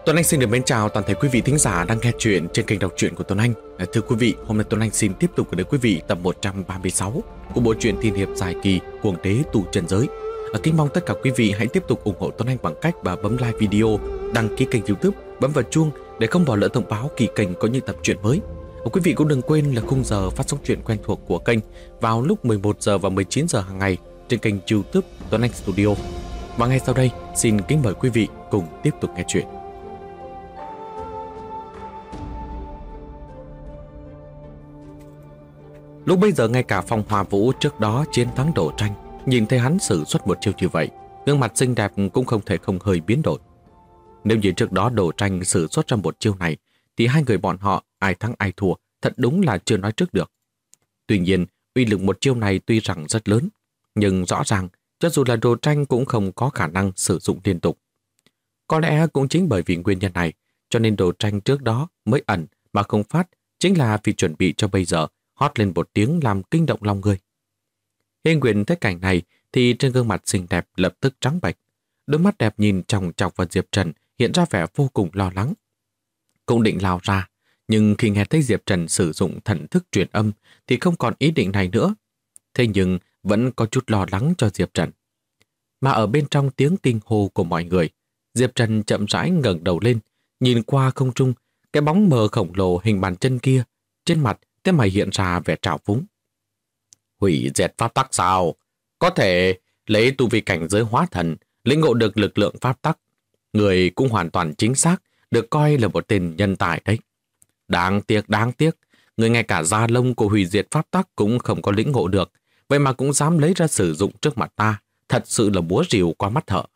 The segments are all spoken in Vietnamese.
Tuấn Anh xin được mến chào toàn thể quý vị thính giả đang nghe chuyện trên kênh đọc truyện của Tuấn Anh. Thưa quý vị, hôm nay Tuấn Anh xin tiếp tục gửi đến quý vị tập 136 của bộ truyện tiên hiệp dài kỳ Cuồng Đế Tu Chân Giới. Kính mong tất cả quý vị hãy tiếp tục ủng hộ Tuấn Anh bằng cách và bấm like video, đăng ký kênh YouTube, bấm vào chuông để không bỏ lỡ thông báo kỳ kênh có những tập truyện mới. Quý vị cũng đừng quên là khung giờ phát sóng truyện quen thuộc của kênh vào lúc 11 giờ và 19 giờ hàng ngày trên kênh YouTube Tuấn Anh Studio. Và ngay sau đây, xin kính mời quý vị cùng tiếp tục nghe chuyện. Lúc bây giờ ngay cả Phong Hoa Vũ trước đó chiến thắng Đỗ Tranh nhìn thấy hắn sử xuất một chiêu như vậy, gương mặt xinh đẹp cũng không thể không hơi biến đổi. Nếu như trước đó Đỗ Tranh sử xuất ra một chiêu này thì hai người bọn họ ai thắng ai thua thật đúng là chưa nói trước được. Tuy nhiên, uy lực một chiêu này tuy rằng rất lớn, nhưng rõ ràng cho dù là Đỗ Tranh cũng không có khả năng sử dụng liên tục. Có lẽ cũng chính bởi vì nguyên nhân này cho nên Đỗ Tranh trước đó mới ẩn mà không phát, chính là vì chuẩn bị cho bây giờ hót lên một tiếng làm kinh động lòng người. Hiên Nguyện thấy cảnh này thì trên gương mặt xinh đẹp lập tức trắng bệch, đôi mắt đẹp nhìn chòng chọc vào Diệp Trần hiện ra vẻ vô cùng lo lắng. Cũng định lao ra, nhưng khi nghe thấy Diệp Trần sử dụng thần thức truyền âm thì không còn ý định này nữa. Thế nhưng vẫn có chút lo lắng cho Diệp Trần. Mà ở bên trong tiếng kinh hô của mọi người, Diệp Trần chậm rãi ngẩng đầu lên, nhìn qua không trung, cái bóng mờ khổng lồ hình bàn chân kia, trên mặt thế mà hiện ra vẻ trào phúng. Hủy diệt pháp tắc sao? Có thể lấy tu vi cảnh giới hóa thần, lĩnh ngộ được lực lượng pháp tắc. Người cũng hoàn toàn chính xác, được coi là một tên nhân tài đấy. Đáng tiếc, người ngay cả da lông của hủy diệt pháp tắc cũng không có lĩnh ngộ được, vậy mà cũng dám lấy ra sử dụng trước mặt ta, thật sự là búa rìu qua mắt thợ.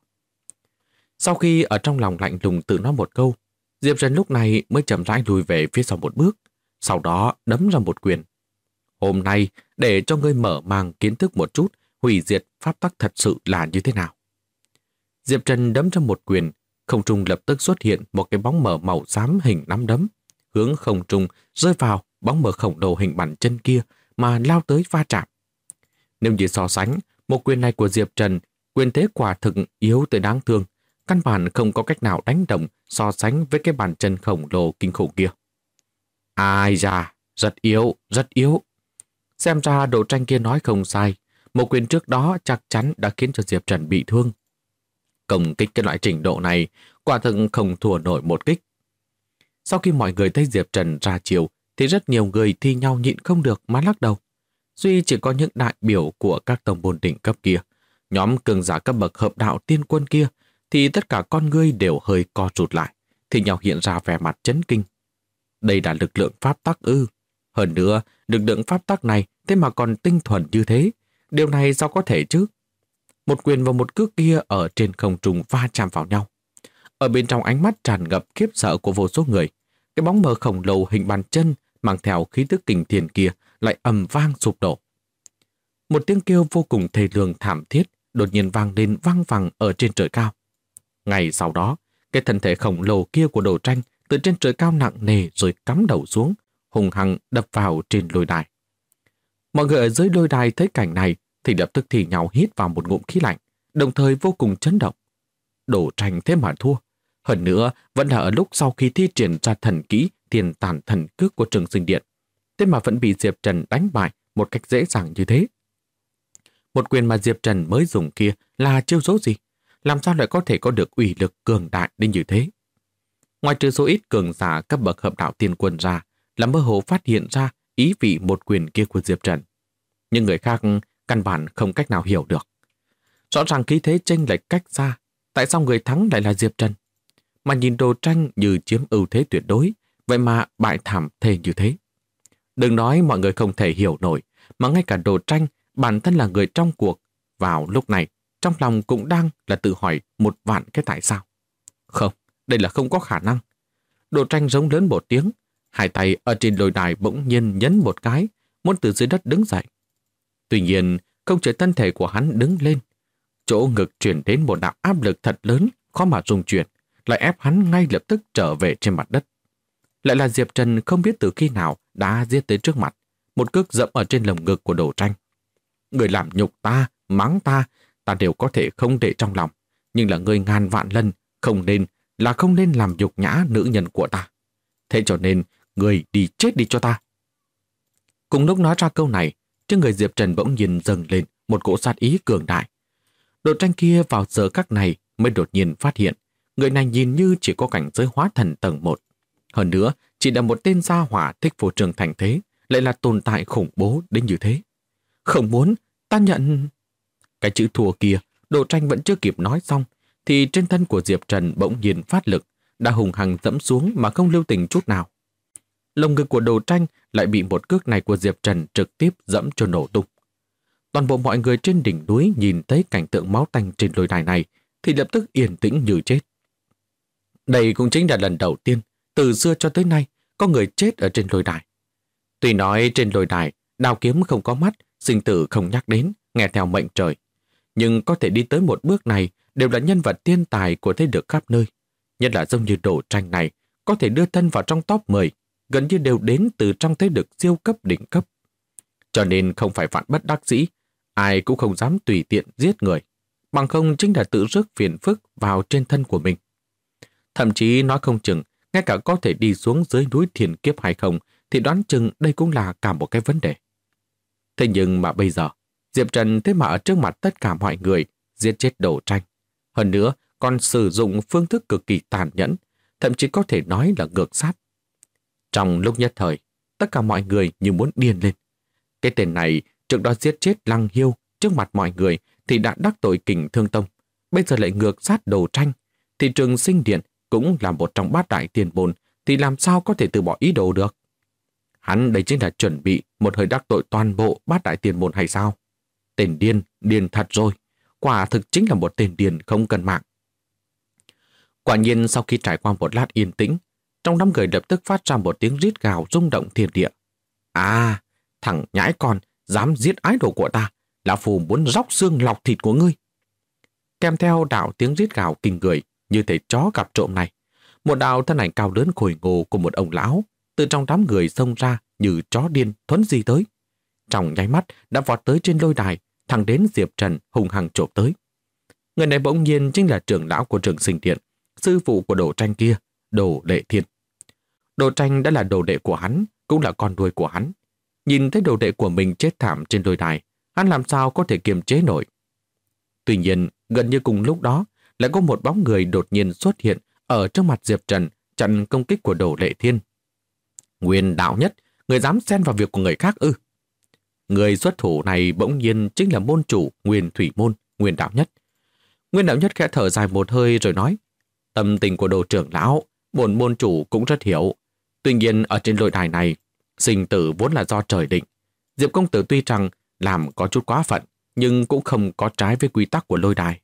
Sau khi ở trong lòng lạnh lùng tự nói một câu, Diệp Trần lúc này mới chậm rãi lùi về phía sau một bước, sau đó đấm ra một quyền. Hôm nay, để cho ngươi mở mang kiến thức một chút, hủy diệt pháp tắc thật sự là như thế nào. Diệp Trần đấm ra một quyền, không trung lập tức xuất hiện một cái bóng mờ màu xám hình nắm đấm, hướng không trung rơi vào bóng mờ khổng lồ hình bàn chân kia mà lao tới va chạm. Nếu như so sánh, một quyền này của Diệp Trần, quyền thế quả thực yếu tới đáng thương, căn bản không có cách nào đánh đồng so sánh với cái bàn chân khổng lồ kinh khủng kia. Ai da, rất yếu. Xem ra Đỗ Tranh kia nói không sai, một quyền trước đó chắc chắn đã khiến cho Diệp Trần bị thương. Công kích cái loại trình độ này, quả thực không thua nổi một kích. Sau khi mọi người thấy Diệp Trần ra chiều, thì rất nhiều người thi nhau nhịn không được mà lắc đầu. Duy chỉ có những đại biểu của các tông môn đỉnh cấp kia, nhóm cường giả cấp bậc hợp đạo tiên quân kia, thì tất cả con ngươi đều hơi co rụt lại, thì nhau hiện ra vẻ mặt chấn kinh. Đây là lực lượng pháp tắc ư? Hơn nữa, lực lượng pháp tắc này thế mà còn tinh thuần như thế. Điều này sao có thể chứ? Một quyền và một cước kia ở trên không trung va chạm vào nhau. Ở bên trong ánh mắt tràn ngập khiếp sợ của vô số người, cái bóng mờ khổng lồ hình bàn chân mang theo khí tức kinh thiên kia lại ầm vang sụp đổ. Một tiếng kêu vô cùng thê lương thảm thiết đột nhiên vang lên vang vẳng ở trên trời cao. Ngay sau đó, cái thân thể khổng lồ kia của Đỗ Tranh từ trên trời cao nặng nề rồi cắm đầu xuống, hùng hăng đập vào trên lôi đài. Mọi người ở dưới lôi đài thấy cảnh này thì lập tức thì nhau hít vào một ngụm khí lạnh, đồng thời vô cùng chấn động. Đỗ Tranh thế mà thua. Hơn nữa, vẫn là ở lúc sau khi thi triển ra thần kỹ Thiên Tàn Thần Cước của Trường Sinh Điện, thế mà vẫn bị Diệp Trần đánh bại một cách dễ dàng như thế. Một quyền mà Diệp Trần mới dùng kia là chiêu số gì? Làm sao lại có thể có được uy lực cường đại đến như thế? Ngoài trừ số ít cường giả cấp bậc hợp đạo tiên quân ra, là mơ hồ phát hiện ra ý vị một quyền kia của Diệp Trần. Nhưng người khác căn bản không cách nào hiểu được. Rõ ràng khí thế chênh lệch cách xa, tại sao người thắng lại là Diệp Trần? Mà nhìn Đỗ Tranh như chiếm ưu thế tuyệt đối, vậy mà bại thảm thê như thế. Đừng nói mọi người không thể hiểu nổi, mà ngay cả Đỗ Tranh, bản thân là người trong cuộc, vào lúc này, trong lòng cũng đang là tự hỏi một vạn cái tại sao. Không, đây là không có khả năng. Đỗ Tranh rống lớn một tiếng, hai tay ở trên lôi đài bỗng nhiên nhấn một cái, muốn từ dưới đất đứng dậy. Tuy nhiên, không chờ thân thể của hắn đứng lên, chỗ ngực truyền đến một đạo áp lực thật lớn, khó mà dung chuyển, lại ép hắn ngay lập tức trở về trên mặt đất. Lại là Diệp Trần không biết từ khi nào đã giết tới trước mặt, một cước dẫm ở trên lồng ngực của Đỗ Tranh. Người làm nhục ta, mắng ta, ta đều có thể không để trong lòng, nhưng là người ngàn vạn lần không nên là không nên làm nhục nhã nữ nhân của ta. Thế cho nên, người đi chết đi cho ta. Cùng lúc nói ra câu này, trên người Diệp Trần bỗng nhiên dâng lên một cỗ sát ý cường đại. Đồ Tranh kia vào giờ khắc này mới đột nhiên phát hiện, người này nhìn như chỉ có cảnh giới hóa thần tầng 1. Hơn nữa, chỉ là một tên gia hỏa thích phô trương thành thế, lại là tồn tại khủng bố đến như thế. Không muốn, ta nhận... Cái chữ thua kia, Đồ Tranh vẫn chưa kịp nói xong, thì trên thân của Diệp Trần bỗng nhiên phát lực, đã hùng hăng dẫm xuống mà không lưu tình chút nào. Lồng ngực của Đồ Tranh lại bị một cước này của Diệp Trần trực tiếp dẫm cho nổ tung. Toàn bộ mọi người trên đỉnh núi nhìn thấy cảnh tượng máu tanh trên lôi đài này thì lập tức yên tĩnh như chết. Đây cũng chính là lần đầu tiên từ xưa cho tới nay có người chết ở trên lôi đài. Tuy nói trên lôi đài đao kiếm không có mắt, sinh tử không nhắc đến, nghe theo mệnh trời, nhưng có thể đi tới một bước này đều là nhân vật thiên tài của thế lực khắp nơi. Nhất là giống như Đồ Tranh này, có thể đưa thân vào trong top 10, gần như đều đến từ trong thế lực siêu cấp đỉnh cấp. Cho nên không phải vạn bất đắc dĩ, ai cũng không dám tùy tiện giết người, bằng không chính là tự rước phiền phức vào trên thân của mình. Thậm chí nói không chừng, ngay cả có thể đi xuống dưới núi thiên kiếp hay không, thì đoán chừng đây cũng là cả một cái vấn đề. Thế nhưng mà bây giờ, Diệp Trần thế mà ở trước mặt tất cả mọi người giết chết Đồ Tranh. Hơn nữa, còn sử dụng phương thức cực kỳ tàn nhẫn, thậm chí có thể nói là ngược sát. Trong lúc nhất thời, tất cả mọi người như muốn điên lên. Cái tên này trước đó giết chết Lăng Hiêu trước mặt mọi người thì đã đắc tội Kình Thương Tông, bây giờ lại ngược sát Đồ Tranh, thì Trường Sinh Điện cũng là một trong bát đại tiền môn, thì làm sao có thể từ bỏ ý đồ được? Hắn đây chính là chuẩn bị một hơi đắc tội toàn bộ bát đại tiền môn hay sao? Tên điên, điên thật rồi. Quả thực chính là một tên điên không cần mạng. Quả nhiên sau khi trải qua một lát yên tĩnh, trong đám người lập tức phát ra một tiếng rít gào rung động thiên địa. À, thằng nhãi con, dám giết ái đồ của ta, lão phù muốn róc xương lọc thịt của ngươi. Kèm theo đạo tiếng rít gào kinh người, như thể chó gặp trộm này, một đạo thân ảnh cao lớn khôi ngô của một ông lão từ trong đám người xông ra như chó điên thuấn di tới. Trong nháy mắt đã vọt tới trên lôi đài, thẳng đến Diệp Trần hung hăng chộp tới. Người này bỗng nhiên chính là trưởng lão của Trường Sinh Điện, sư phụ của Đồ Tranh kia, Đồ Lệ Thiên. Đồ Tranh đã là đồ đệ của hắn, cũng là con nuôi của hắn. Nhìn thấy đồ đệ của mình chết thảm trên lôi đài, hắn làm sao có thể kiềm chế nổi. Tuy nhiên, gần như cùng lúc đó, lại có một bóng người đột nhiên xuất hiện ở trước mặt Diệp Trần, chặn công kích của Đồ Lệ Thiên. Nguyên đạo nhất, người dám xen vào việc của người khác ư? Người xuất thủ này bỗng nhiên chính là môn chủ Nguyên Thủy Môn, Nguyên đạo nhất. Nguyên đạo nhất khẽ thở dài một hơi rồi nói, tâm tình của Đồ trưởng lão, bổn môn chủ cũng rất hiểu. Tuy nhiên ở trên lôi đài này, sinh tử vốn là do trời định. Diệp công tử tuy rằng làm có chút quá phận, nhưng cũng không có trái với quy tắc của lôi đài.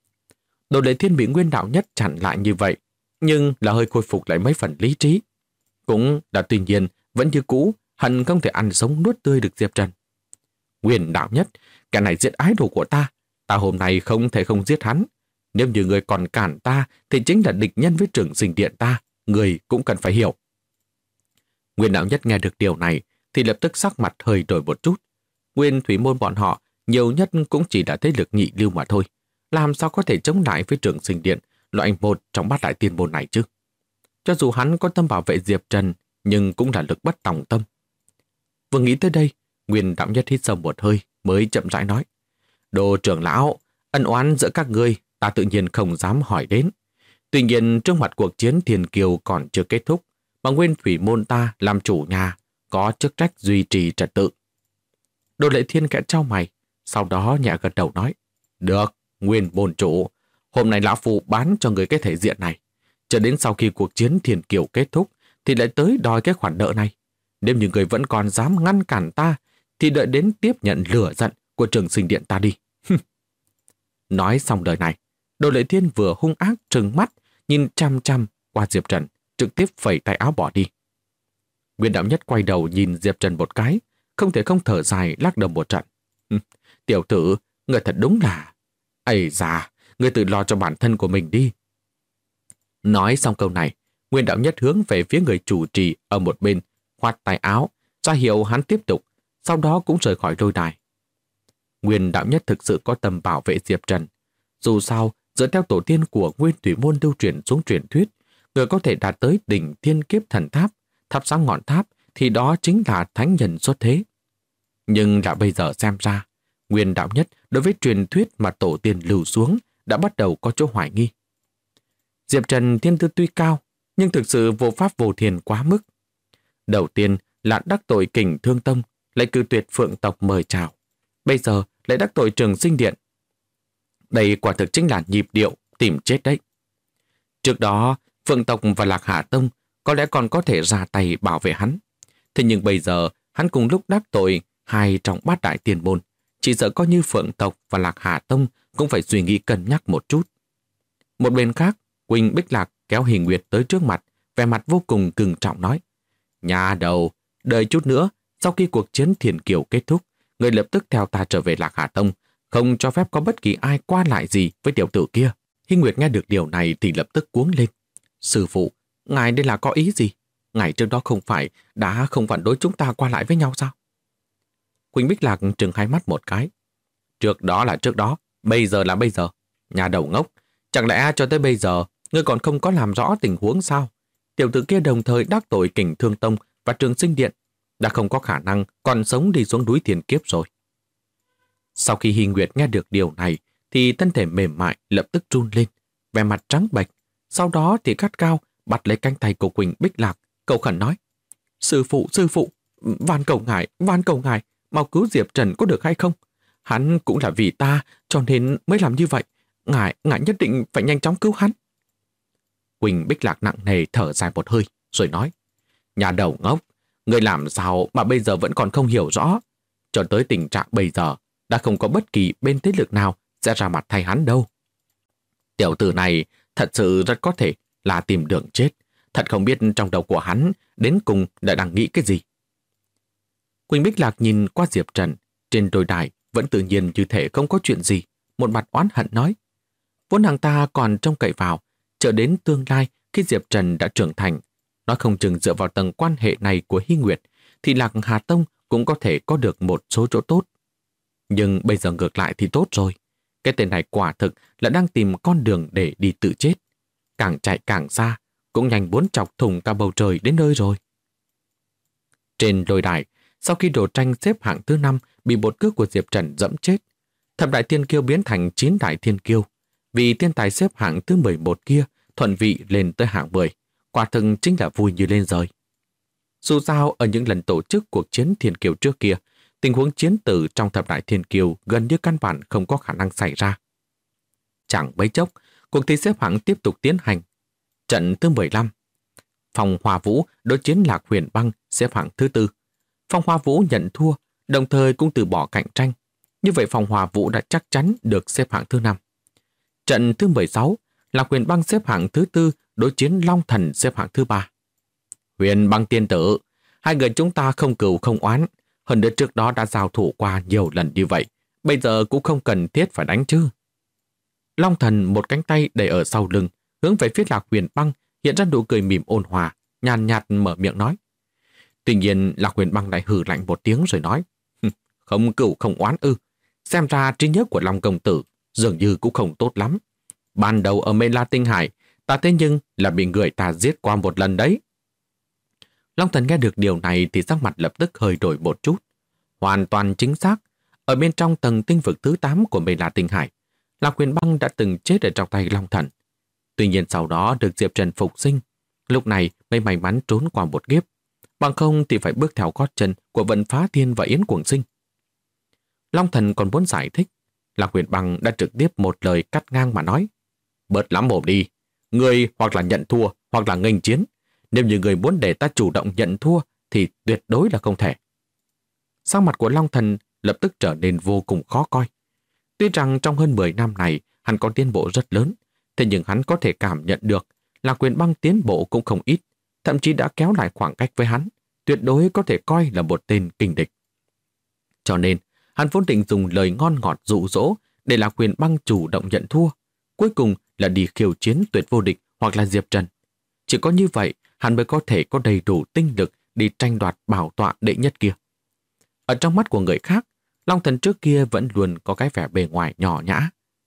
Đồ Lệ Thiên bị Nguyên đạo nhất chặn lại như vậy, nhưng là hơi khôi phục lại mấy phần lý trí. Cũng là tuy nhiên, vẫn như cũ, hận không thể ăn sống nuốt tươi được Diệp Trần. Nguyên đạo nhất, kẻ này giết ái đồ của ta, ta hôm nay không thể không giết hắn. Nếu như người còn cản ta, thì chính là địch nhân với Trường Sinh Điện ta, người cũng cần phải hiểu. Nguyên đạo nhất nghe được điều này, thì lập tức sắc mặt hơi đổi một chút. Nguyên Thủy Môn bọn họ, nhiều nhất cũng chỉ là thế lực nhị lưu mà thôi. Làm sao có thể chống lại với Trường Sinh Điện, loại một trong bát đại tiên môn này chứ? Cho dù hắn có tâm bảo vệ Diệp Trần, nhưng cũng là lực bất tòng tâm. Vừa nghĩ tới đây, Nguyên đạo nhất hít sâu một hơi, mới chậm rãi nói. Đồ trưởng lão, ân oán giữa các ngươi, ta tự nhiên không dám hỏi đến. Tuy nhiên, trước mặt cuộc chiến Thiên Kiều còn chưa kết thúc, mà Nguyên Thủy Môn ta làm chủ nhà, có chức trách duy trì trật tự. Đồ Lệ Thiên kẽ trao mày, sau đó nhẹ gật đầu nói. Được, Nguyên môn chủ, hôm nay lão phu bán cho người cái thể diện này. Cho đến sau khi cuộc chiến Thiên Kiều kết thúc, thì lại tới đòi cái khoản nợ này. Nếu như người vẫn còn dám ngăn cản ta, thì đợi đến tiếp nhận lửa giận của Trường Sinh Điện ta đi. Nói xong lời này, Đồ Lệ Thiên vừa hung ác trừng mắt, nhìn chăm chăm qua Diệp Trần, trực tiếp phẩy tay áo bỏ đi. Nguyên đạo nhất quay đầu nhìn Diệp Trần một cái, không thể không thở dài lắc đầu một trận. Tiểu tử, người thật đúng là... Ây da, người tự lo cho bản thân của mình đi. Nói xong câu này, Nguyên đạo nhất hướng về phía người chủ trì ở một bên, khoát tay áo, ra hiệu hắn tiếp tục, sau đó cũng rời khỏi lôi đài. Nguyên đạo nhất thực sự có tâm bảo vệ Diệp Trần. Dù sao, dựa theo tổ tiên của Nguyên Thủy Môn lưu truyền xuống truyền thuyết, người có thể đạt tới đỉnh Thiên Kiếp Thần Tháp, thắp sáng ngọn tháp, thì đó chính là thánh nhân xuất thế. Nhưng đã bây giờ xem ra, Nguyên đạo nhất đối với truyền thuyết mà tổ tiên lưu xuống đã bắt đầu có chỗ hoài nghi. Diệp Trần thiên tư tuy cao, nhưng thực sự vô pháp vô thiên quá mức. Đầu tiên là đắc tội Kình Thương Tông, lại cự tuyệt Phượng tộc mời chào. Bây giờ lại đắc tội Trường Sinh Điện. Đây quả thực chính là nhịp điệu tìm chết đấy. Trước đó, Phượng tộc và Lạc Hà Tông có lẽ còn có thể ra tay bảo vệ hắn. Thế nhưng bây giờ, hắn cùng lúc đắc tội hai trong bát đại tiền môn. Chỉ sợ coi như Phượng tộc và Lạc Hà Tông cũng phải suy nghĩ cân nhắc một chút. Một bên khác, Quỳnh Bích Lạc kéo Hình Nguyệt tới trước mặt, vẻ mặt vô cùng cứng trọng nói: Nhà đầu, đợi chút nữa, sau khi cuộc chiến Thiền Kiều kết thúc, người lập tức theo ta trở về Lạc Hà Tông, không cho phép có bất kỳ ai qua lại gì với tiểu tử kia. Hình Nguyệt nghe được điều này thì lập tức cuống lên: Sư phụ, ngài đây là có ý gì? Ngài trước đó không phải đã không phản đối chúng ta qua lại với nhau sao? Quỳnh Bích Lạc trừng hai mắt một cái: Trước đó là trước đó, bây giờ là bây giờ. Nhà đầu ngốc, chẳng lẽ cho tới bây giờ ngươi còn không có làm rõ tình huống sao? Tiểu tử kia đồng thời đắc tội Kình Thương Tông và Trường Sinh Điện, đã không có khả năng còn sống đi xuống núi Thiên Kiếp rồi. Sau khi Hy Nguyệt nghe được điều này thì thân thể mềm mại lập tức run lên, vẻ mặt trắng bệch, sau đó thì gắt cao bắt lấy cánh tay của Quỳnh Bích Lạc, cầu khẩn nói: Sư phụ, van cầu ngài, mau cứu Diệp Trần có được hay không? Hắn cũng là vì ta cho nên mới làm như vậy. Ngài nhất định phải nhanh chóng cứu hắn. Quỳnh Bích Lạc nặng nề thở dài một hơi rồi nói: Nhà đầu ngốc, người làm sao mà bây giờ vẫn còn không hiểu rõ? Cho tới tình trạng bây giờ, đã không có bất kỳ bên thế lực nào sẽ ra mặt thay hắn đâu. Tiểu tử này thật sự rất có thể là tìm đường chết. Thật không biết trong đầu của hắn đến cùng đã đang nghĩ cái gì. Quỳnh Bích Lạc nhìn qua Diệp Trần, trên đôi đài vẫn tự nhiên như thể không có chuyện gì, một mặt oán hận nói: Vốn nàng ta còn trông cậy vào, chờ đến tương lai khi Diệp Trần đã trưởng thành, nói không chừng dựa vào tầng quan hệ này của Hy Nguyệt, thì Lạc Hà Tông cũng có thể có được một số chỗ tốt. Nhưng bây giờ ngược lại thì tốt rồi. Cái tên này quả thực là đang tìm con đường để đi tự chết. Càng chạy càng xa, cũng nhanh muốn chọc thủng cả bầu trời đến nơi rồi. Trên đồi đài, sau khi Đồ Tranh xếp hạng thứ 5 bị một cước của Diệp Trần dẫm chết, Thập Đại Thiên Kiêu biến thành 9 Đại Thiên Kiêu. Vì thiên tài xếp hạng thứ 11 kia thuận vị lên tới hạng 10, quả thực chính là vui như lên rời. Dù sao, ở những lần tổ chức cuộc chiến Thiên Kiêu trước kia, tình huống chiến tử trong Thập Đại Thiên Kiêu gần như căn bản không có khả năng xảy ra. Chẳng mấy chốc, cuộc thi xếp hạng tiếp tục tiến hành. Trận thứ 15, Phong Hoa Vũ đối chiến Lạc Huyền Băng xếp hạng thứ 4. Phong Hoa Vũ nhận thua, đồng thời cũng từ bỏ cạnh tranh. Như vậy Phong Hoa Vũ đã chắc chắn được xếp hạng thứ 5. Trận thứ 16, Lạc Huyền Băng xếp hạng thứ 4 đối chiến Long Thần xếp hạng thứ 3. Huyền Băng tiên tử, hai người chúng ta không cừu không oán, hơn nữa trước đó đã giao thủ qua nhiều lần như vậy, bây giờ cũng không cần thiết phải đánh chứ. Long Thần một cánh tay đẩy ở sau lưng, hướng về phía Lạc Huyền Băng, hiện ra nụ cười mỉm ôn hòa, nhàn nhạt mở miệng nói. Tuy nhiên Lạc Huyền Băng lại hừ lạnh một tiếng rồi nói: Không cừu không oán ư? Xem ra trí nhớ của Long công tử dường như cũng không tốt lắm. Ban đầu ở Mê La Tinh Hải, ta thế nhưng là bị người ta giết qua một lần đấy. Long Thần nghe được điều này thì sắc mặt lập tức hơi đổi một chút. Hoàn toàn chính xác, ở bên trong tầng tinh vực thứ 8 của Mê La Tinh Hải, Lạc Huyền Băng đã từng chết ở trong tay Long Thần. Tuy nhiên sau đó được Diệp Trần phục sinh, lúc này mới may mắn trốn qua một kiếp. Bằng không thì phải bước theo gót chân của Vận Phá Thiên và Yến Cuồng Sinh. Long Thần còn muốn giải thích, Lạc Huyền Băng đã trực tiếp một lời cắt ngang mà nói: Bớt lắm mồm đi, người hoặc là nhận thua hoặc là nghênh chiến. Nếu như người muốn để ta chủ động nhận thua thì tuyệt đối là không thể. Sắc mặt của Long Thần lập tức trở nên vô cùng khó coi. Tuy rằng trong hơn 10 năm này hắn có tiến bộ rất lớn, thế nhưng hắn có thể cảm nhận được Lạc Huyền Băng tiến bộ cũng không ít, thậm chí đã kéo lại khoảng cách với hắn, tuyệt đối có thể coi là một tên kình địch. Cho nên, hắn vốn định dùng lời ngon ngọt dụ dỗ để Lạc Huyền Băng chủ động nhận thua, cuối cùng là đi khiêu chiến Tuyệt Vô Địch hoặc là Diệp Trần. Chỉ có như vậy, hắn mới có thể có đầy đủ tinh lực đi tranh đoạt bảo tọa đệ nhất kia. Ở trong mắt của người khác, Long Thần trước kia vẫn luôn có cái vẻ bề ngoài nhỏ nhã,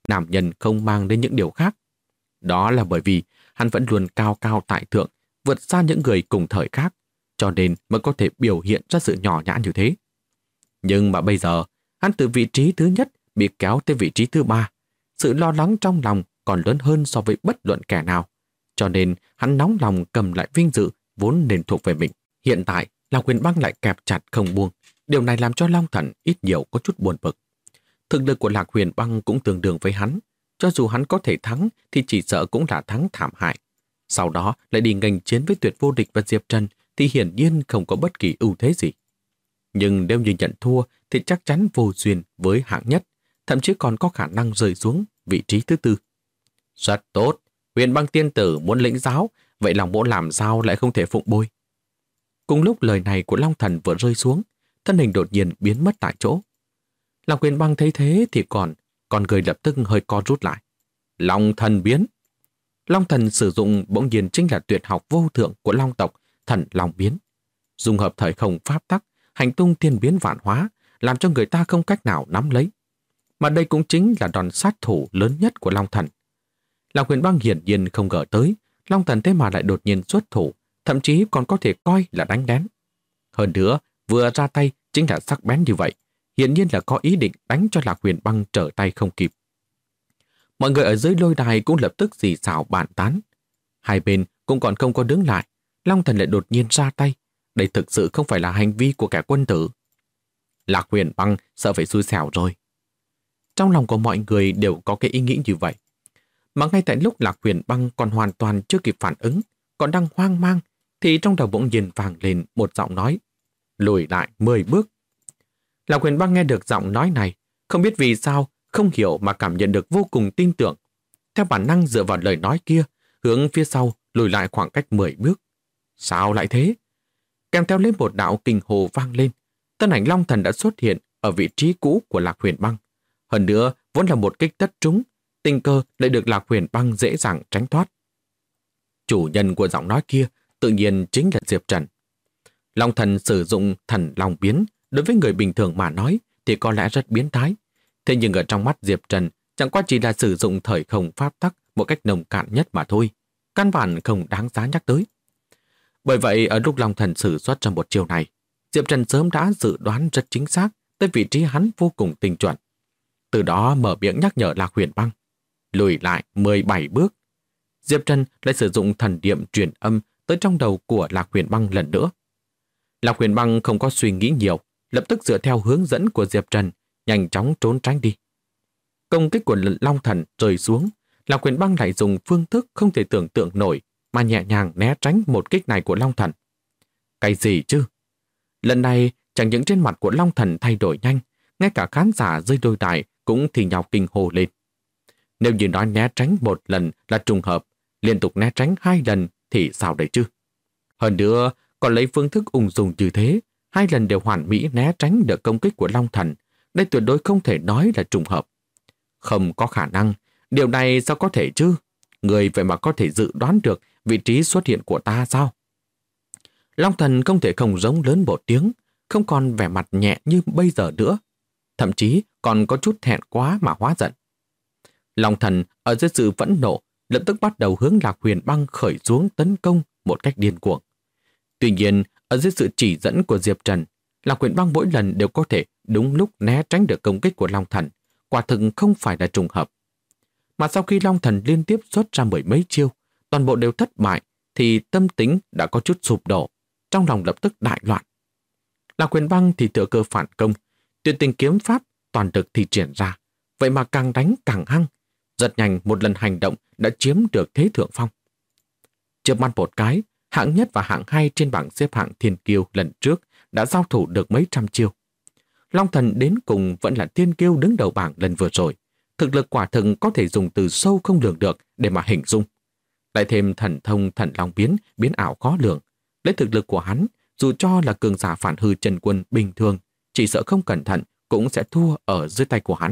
nam nhân không mang đến những điều khác. Đó là bởi vì hắn vẫn luôn cao cao tại thượng, vượt xa những người cùng thời khác, cho nên mới có thể biểu hiện ra sự nhỏ nhã như thế. Nhưng mà bây giờ, hắn từ vị trí thứ nhất bị kéo tới vị trí thứ ba. Sự lo lắng trong lòng còn lớn hơn so với bất luận kẻ nào. Cho nên hắn nóng lòng cầm lại vinh dự vốn nên thuộc về mình. Hiện tại, Lạc Huyền Băng lại kẹp chặt không buông. Điều này làm cho Long Thần ít nhiều có chút buồn bực. Thực lực của Lạc Huyền Băng cũng tương đương với hắn. Cho dù hắn có thể thắng thì chỉ sợ cũng là thắng thảm hại. Sau đó lại đi nghênh chiến với Tuyệt Vô Địch và Diệp Trần thì hiển nhiên không có bất kỳ ưu thế gì. Nhưng nếu như nhận thua thì chắc chắn vô duyên với hạng nhất, thậm chí còn có khả năng rơi xuống vị trí thứ tư. Rất tốt, Huyền Băng tiên tử muốn lĩnh giáo, vậy lòng mỗ làm sao lại không thể phụng bồi. Cùng lúc lời này của Long Thần vừa rơi xuống, thân hình đột nhiên biến mất tại chỗ. Lạc Huyền Băng thấy thế thì còn người lập tức hơi co rút lại. Long Thần biến. Long Thần sử dụng bỗng nhiên chính là tuyệt học vô thượng của Long tộc, Thần Long biến. Dùng hợp thời không pháp tắc, hành tung thiên biến vạn hóa, làm cho người ta không cách nào nắm lấy. Mà đây cũng chính là đòn sát thủ lớn nhất của Long Thần. Lạc Huyền Băng hiển nhiên không ngờ tới, Long Thần thế mà lại đột nhiên xuất thủ, thậm chí còn có thể coi là đánh đén. Hơn nữa, vừa ra tay chính là sắc bén như vậy, hiển nhiên là có ý định đánh cho Lạc Huyền Băng trở tay không kịp. Mọi người ở dưới lôi đài cũng lập tức xì xào bàn tán. Hai bên cũng còn không có đứng lại, Long Thần lại đột nhiên ra tay. Đây thực sự không phải là hành vi của kẻ quân tử. Lạc Huyền Băng sợ phải xui xẻo rồi. Trong lòng của mọi người đều có cái ý nghĩ như vậy. Mà ngay tại lúc Lạc Huyền Băng còn hoàn toàn chưa kịp phản ứng, còn đang hoang mang, thì trong đầu bỗng nhiên vang lên một giọng nói. Lùi lại 10 bước. Lạc Huyền Băng nghe được giọng nói này, không biết vì sao, không hiểu mà cảm nhận được vô cùng tin tưởng. Theo bản năng dựa vào lời nói kia, hướng phía sau lùi lại khoảng cách 10 bước. Sao lại thế? Kèm theo lên một đạo kinh hồ vang lên, thân ảnh Long Thần đã xuất hiện ở vị trí cũ của Lạc Huyền Băng. Hơn nữa, vốn là một kích tất trúng, tình cờ lại được Lạc Huyền Băng dễ dàng tránh thoát. Chủ nhân của giọng nói kia tự nhiên chính là Diệp Trần. Long Thần sử dụng thần long biến, đối với người bình thường mà nói thì có lẽ rất biến thái. Thế nhưng ở trong mắt Diệp Trần, chẳng qua chỉ là sử dụng thời không pháp tắc một cách nồng cạn nhất mà thôi. Căn bản không đáng giá nhắc tới. Bởi vậy, ở lúc Long Thần sử xuất ra một chiều này, Diệp Trần sớm đã dự đoán rất chính xác tới vị trí hắn vô cùng tinh chuẩn. Từ đó mở miệng nhắc nhở Lạc Huyền Băng. Lùi lại 17 bước. Diệp Trần lại sử dụng thần niệm truyền âm tới trong đầu của Lạc Huyền Băng lần nữa. Lạc Huyền Băng không có suy nghĩ nhiều, lập tức dựa theo hướng dẫn của Diệp Trần, nhanh chóng trốn tránh đi. Công kích của Long Thần rơi xuống, Lạc Huyền Băng lại dùng phương thức không thể tưởng tượng nổi mà nhẹ nhàng né tránh một kích này của Long Thần. Cái gì chứ? Lần này chẳng những trên mặt của Long Thần thay đổi nhanh, ngay cả khán giả dưới đôi đài cũng thì nhào kinh hồ lên. Nếu như nói né tránh một lần là trùng hợp, liên tục né tránh 2 lần thì sao đấy chứ? Hơn nữa, còn lấy phương thức ung dung như thế, 2 lần đều hoàn mỹ né tránh được công kích của Long Thần, đây tuyệt đối không thể nói là trùng hợp. Không có khả năng, điều này sao có thể chứ? Người vậy mà có thể dự đoán được vị trí xuất hiện của ta sao? Long Thần không thể không rống lớn một tiếng, không còn vẻ mặt nhẹ như bây giờ nữa. Thậm chí còn có chút thẹn quá mà hóa giận. Long Thần ở dưới sự phẫn nộ lập tức bắt đầu hướng Lạc Huyền Băng khởi xuống tấn công một cách điên cuồng. Tuy nhiên, ở dưới sự chỉ dẫn của Diệp Trần, Lạc Huyền Băng mỗi lần đều có thể đúng lúc né tránh được công kích của Long Thần, quả thực không phải là trùng hợp. Mà sau khi Long Thần liên tiếp xuất ra 10 mấy chiêu, toàn bộ đều thất bại, thì tâm tính đã có chút sụp đổ, trong lòng lập tức đại loạn. Lạc Huyền Băng thì thừa cơ phản công, tuyệt tình kiếm pháp toàn lực thì triển ra, vậy mà càng đánh càng hăng, rất nhanh một lần hành động đã chiếm được thế thượng phong. Chớp mắt một cái, hạng nhất và hạng 2 trên bảng xếp hạng thiên kiêu lần trước đã giao thủ được mấy trăm chiêu. Long Thần đến cùng vẫn là thiên kiêu đứng đầu bảng lần vừa rồi, thực lực quả thực có thể dùng từ sâu không lường được để mà hình dung. Lại thêm thần thông thần long biến, biến ảo khó lường, lấy thực lực của hắn, dù cho là cường giả phản hư chân quân bình thường, chỉ sợ không cẩn thận cũng sẽ thua ở dưới tay của hắn.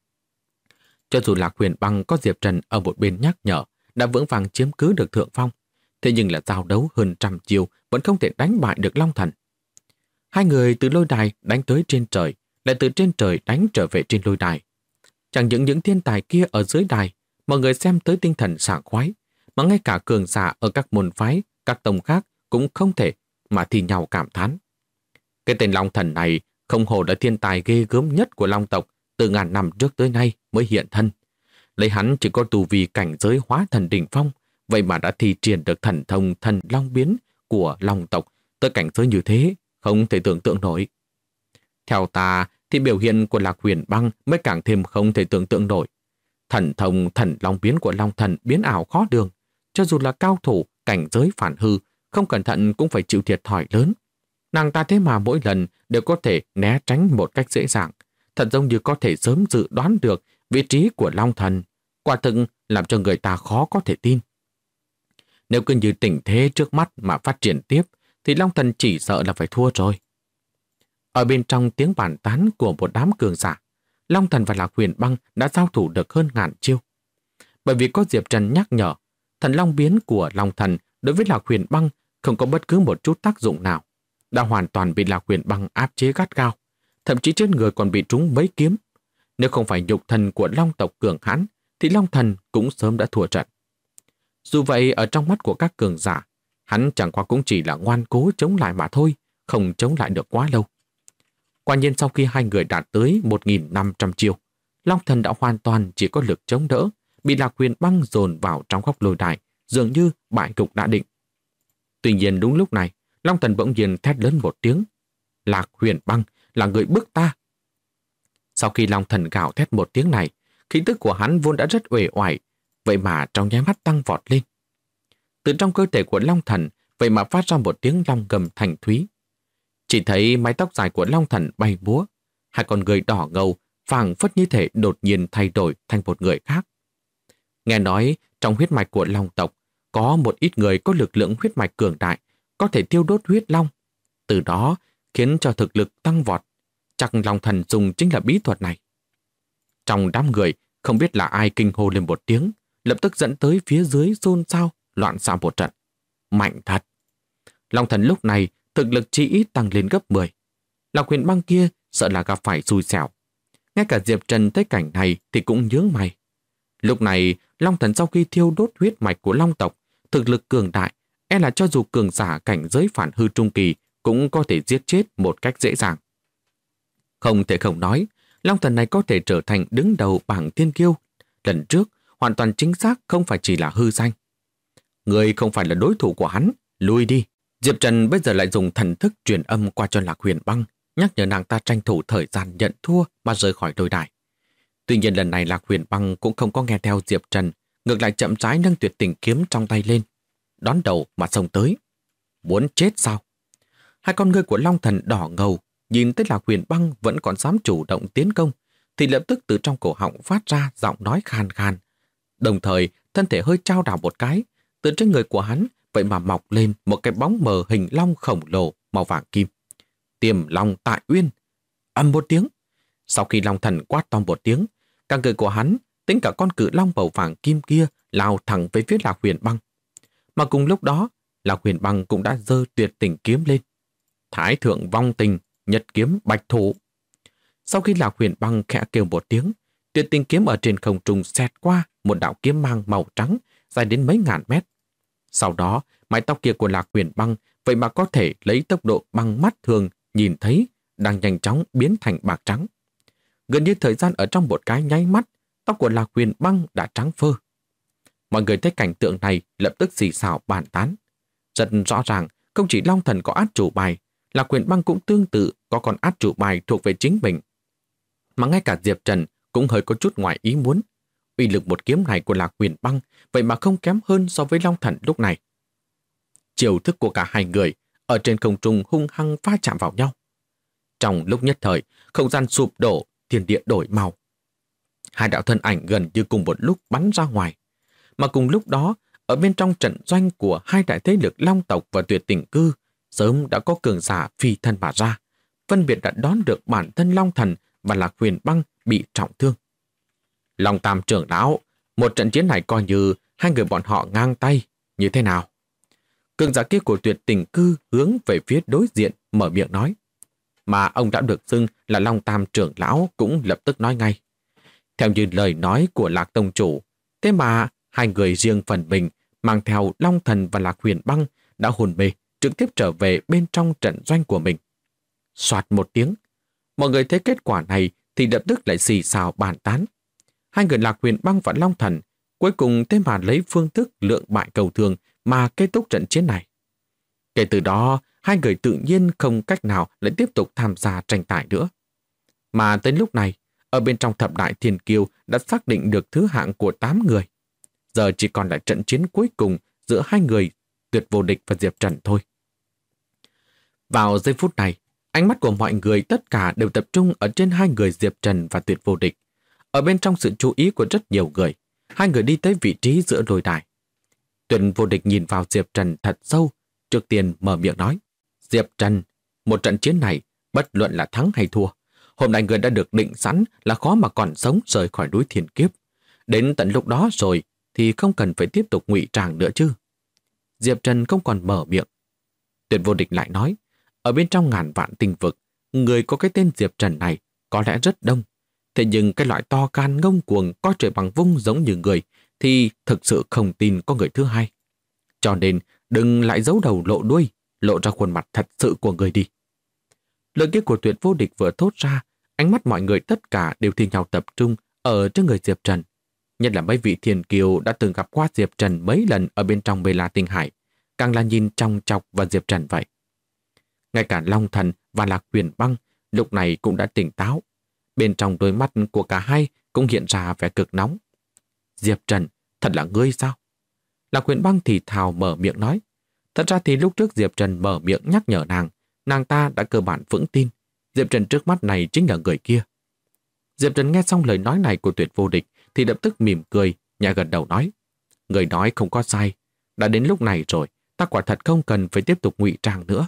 Cho dù Lạc Huyền Băng có Diệp Trần ở một bên nhắc nhở, đã vững vàng chiếm cứ được thượng phong, thế nhưng là giao đấu hơn trăm chiêu vẫn không thể đánh bại được Long Thần. Hai người từ lôi đài đánh tới trên trời, lại từ trên trời đánh trở về trên lôi đài. Chẳng những thiên tài kia ở dưới đài, mọi người xem tới tinh thần sảng khoái, mà ngay cả cường giả ở các môn phái, các tông khác cũng không thể mà thì nhau cảm thán. Cái tên Long Thần này không hổ là thiên tài ghê gớm nhất của Long tộc từ ngàn năm trước tới nay mới hiện thân. Lấy hắn chỉ có tu vi cảnh giới hóa thần đỉnh phong, vậy mà đã thi triển được thần thông thần long biến của Long tộc tới cảnh giới như thế, không thể tưởng tượng nổi. Theo ta thì biểu hiện của Lạc Huyền Băng mới càng thêm không thể tưởng tượng nổi. Thần thông thần long biến của Long Thần biến ảo khó lường, cho dù là cao thủ cảnh giới phản hư, không cẩn thận cũng phải chịu thiệt thòi lớn. Nàng ta thế mà mỗi lần đều có thể né tránh một cách dễ dàng, thật giống như có thể sớm dự đoán được vị trí của Long Thần, quả thực làm cho người ta khó có thể tin. Nếu cứ như tình thế trước mắt mà phát triển tiếp, thì Long Thần chỉ sợ là phải thua rồi. Ở bên trong tiếng bàn tán của một đám cường giả, Long Thần và Lạc Huyền Băng đã giao thủ được hơn ngàn chiêu. Bởi vì có Diệp Trần nhắc nhở, thần long biến của Long Thần đối với Lạc Huyền Băng không có bất cứ một chút tác dụng nào, đã hoàn toàn bị Lạc Huyền Băng áp chế gắt gao, thậm chí trên người còn bị trúng mấy kiếm. Nếu không phải nhục thần của Long tộc cường hãn, thì Long Thần cũng sớm đã thua trận. Dù vậy, ở trong mắt của các cường giả, hắn chẳng qua cũng chỉ là ngoan cố chống lại mà thôi, không chống lại được quá lâu. Quả nhiên sau khi hai người đạt tới 1.500 chiêu, Long Thần đã hoàn toàn chỉ có lực chống đỡ, bị Lạc Huyền Băng dồn vào trong góc lôi đài, dường như bại cục đã định. Tuy nhiên đúng lúc này, Long Thần bỗng nhiên thét lớn một tiếng. Lạc Huyền Băng là người bức ta. Sau khi Long Thần gào thét một tiếng này, khí tức của hắn vốn đã rất uể oải, vậy mà trong nháy mắt tăng vọt lên. Từ trong cơ thể của Long Thần, vậy mà phát ra một tiếng long gầm thành thúy. Chỉ thấy mái tóc dài của Long Thần bay múa, hai con người đỏ ngầu, phảng phất như thể đột nhiên thay đổi thành một người khác. Nghe nói trong huyết mạch của Long tộc có một ít người có lực lượng huyết mạch cường đại, có thể tiêu đốt huyết long, từ đó khiến cho thực lực tăng vọt. Chắc Long Thần dùng chính là bí thuật này. Trong đám người, không biết là ai kinh hô lên một tiếng, lập tức dẫn tới phía dưới xôn xao, loạn xạ một trận. Mạnh thật! Long Thần lúc này thực lực chỉ ít tăng lên gấp 10. Lạc Huyền Băng kia sợ là gặp phải xui xẻo. Ngay cả Diệp Trần thấy cảnh này thì cũng nhướng mày. Lúc này, Long Thần sau khi thiêu đốt huyết mạch của Long tộc, thực lực cường đại, e là cho dù cường giả cảnh giới phản hư trung kỳ cũng có thể giết chết một cách dễ dàng. Không thể không nói, Long Thần này có thể trở thành đứng đầu bảng thiên kiêu. Lần trước, hoàn toàn chính xác không phải chỉ là hư danh. Người không phải là đối thủ của hắn, lui đi. Diệp Trần bây giờ lại dùng thần thức truyền âm qua cho Lạc Huyền Băng, nhắc nhở nàng ta tranh thủ thời gian nhận thua mà rời khỏi đôi đài. Tuy nhiên lần này Lạc Huyền Băng cũng không có nghe theo Diệp Trần, ngược lại chậm rãi nâng tuyệt tình kiếm trong tay lên, đón đầu mà xông tới. Muốn chết sao? Hai con ngươi của Long Thần đỏ ngầu, nhìn tới Lạc Huyền Băng vẫn còn dám chủ động tiến công, thì lập tức từ trong cổ họng phát ra giọng nói khan khan. Đồng thời, thân thể hơi chao đảo một cái, từ trên người của hắn vậy mà mọc lên một cái bóng mờ hình long khổng lồ màu vàng kim. Tiềm Long Tại Uyên. Ầm một tiếng. Sau khi Long Thần quát to một tiếng, cả người của hắn, tính cả con cự long màu vàng kim kia lao thẳng về phía Lạc Huyền Băng. Mà cùng lúc đó, Lạc Huyền Băng cũng đã giơ tuyệt tình kiếm lên. Thái thượng vong tình, nhật kiếm bạch thủ. Sau khi Lạc Huyền Băng khẽ kêu một tiếng, tuyệt tình kiếm ở trên không trung xẹt qua một đạo kiếm mang màu trắng dài đến mấy ngàn mét. Sau đó, mái tóc kia của Lạc Huyền Băng vậy mà có thể lấy tốc độ bằng mắt thường nhìn thấy đang nhanh chóng biến thành bạc trắng. Gần như thời gian ở trong một cái nháy mắt, tóc của Lạc Huyền Băng đã trắng phơ. Mọi người thấy cảnh tượng này lập tức xì xào bàn tán. Rất rõ ràng, không chỉ Long Thần có át chủ bài, Lạc Huyền Băng cũng tương tự có con át chủ bài thuộc về chính mình. Mà ngay cả Diệp Trần cũng hơi có chút ngoài ý muốn. Uy lực một kiếm này của Lạc Huyền Băng vậy mà không kém hơn so với Long Thần lúc này. Chiều thức của cả hai người ở trên không trung hung hăng va chạm vào nhau. Trong lúc nhất thời, không gian sụp đổ, thiên địa đổi màu. Hai đạo thân ảnh gần như cùng một lúc bắn ra ngoài. Mà cùng lúc đó, ở bên trong trận doanh của hai đại thế lực Long tộc và Tuyệt Tình Cư, sớm đã có cường giả phi thân mà ra, phân biệt đã đón được bản thân Long Thần và Lạc Huyền Băng bị trọng thương. Long Tam trưởng lão, một trận chiến này coi như hai người bọn họ ngang tay, như thế nào? Cường giả kia của Tuyệt Tình Cư hướng về phía đối diện mở miệng nói. Mà ông đã được xưng là Long Tam trưởng lão cũng lập tức nói ngay. Theo như lời nói của Lạc Tông Chủ, thế mà hai người riêng phần mình mang theo Long Thần và Lạc Huyền Băng đã hồn mê, trực tiếp trở về bên trong trận doanh của mình. Soạt một tiếng, mọi người thấy kết quả này thì lập tức lại xì xào bàn tán. Hai người Lạc Huyền Băng và Long Thần cuối cùng thế mà lấy phương thức lượng bại cầu thường mà kết thúc trận chiến này. Kể từ đó, hai người tự nhiên không cách nào lại tiếp tục tham gia tranh tài nữa. Mà tới lúc này, ở bên trong thập đại thiên kiêu đã xác định được thứ hạng của 8 người. Giờ chỉ còn lại trận chiến cuối cùng giữa hai người Tuyệt Vô Địch và Diệp Trần thôi. Vào giây phút này, ánh mắt của mọi người tất cả đều tập trung ở trên hai người Diệp Trần và Tuyệt Vô Địch. Ở bên trong sự chú ý của rất nhiều người, hai người đi tới vị trí giữa đôi đài. Tuyệt Vô Địch nhìn vào Diệp Trần thật sâu, trước tiên mở miệng nói: Diệp Trần, một trận chiến này, bất luận là thắng hay thua, hôm nay người đã được định sẵn là khó mà còn sống rời khỏi núi thiên kiếp. Đến tận lúc đó rồi thì không cần phải tiếp tục ngụy trang nữa chứ. Diệp Trần không còn mở miệng. Tuyệt Vô Địch lại nói: ở bên trong ngàn vạn tinh vực, người có cái tên Diệp Trần này có lẽ rất đông. Thế nhưng cái loại to can ngông cuồng coi trời bằng vung giống như người thì thực sự không tin có người thứ hai. Cho nên đừng lại giấu đầu lộ đuôi, lộ ra khuôn mặt thật sự của người đi. Lời kia của Tuyệt Vô Địch vừa thốt ra, ánh mắt mọi người tất cả đều thi nhau tập trung ở trên người Diệp Trần. Nhất là mấy vị thiên kiều đã từng gặp qua Diệp Trần mấy lần ở bên trong Bê La Tinh Hải, càng là nhìn trong chọc vào Diệp Trần vậy. Ngay cả Long Thần và Lạc Huyền Băng lúc này cũng đã tỉnh táo. Bên trong đôi mắt của cả hai cũng hiện ra vẻ cực nóng. Diệp Trần, thật là ngươi sao? Lạc Huyền Băng thì thào mở miệng nói. Thật ra thì lúc trước Diệp Trần mở miệng nhắc nhở nàng ta đã cơ bản vững tin Diệp Trần trước mắt này chính là người kia. Diệp Trần nghe xong lời nói này của Tuyệt Vô Địch thì lập tức mỉm cười, nhẹ gật đầu nói: người nói không có sai, đã đến lúc này rồi, ta quả thật không cần phải tiếp tục ngụy trang nữa.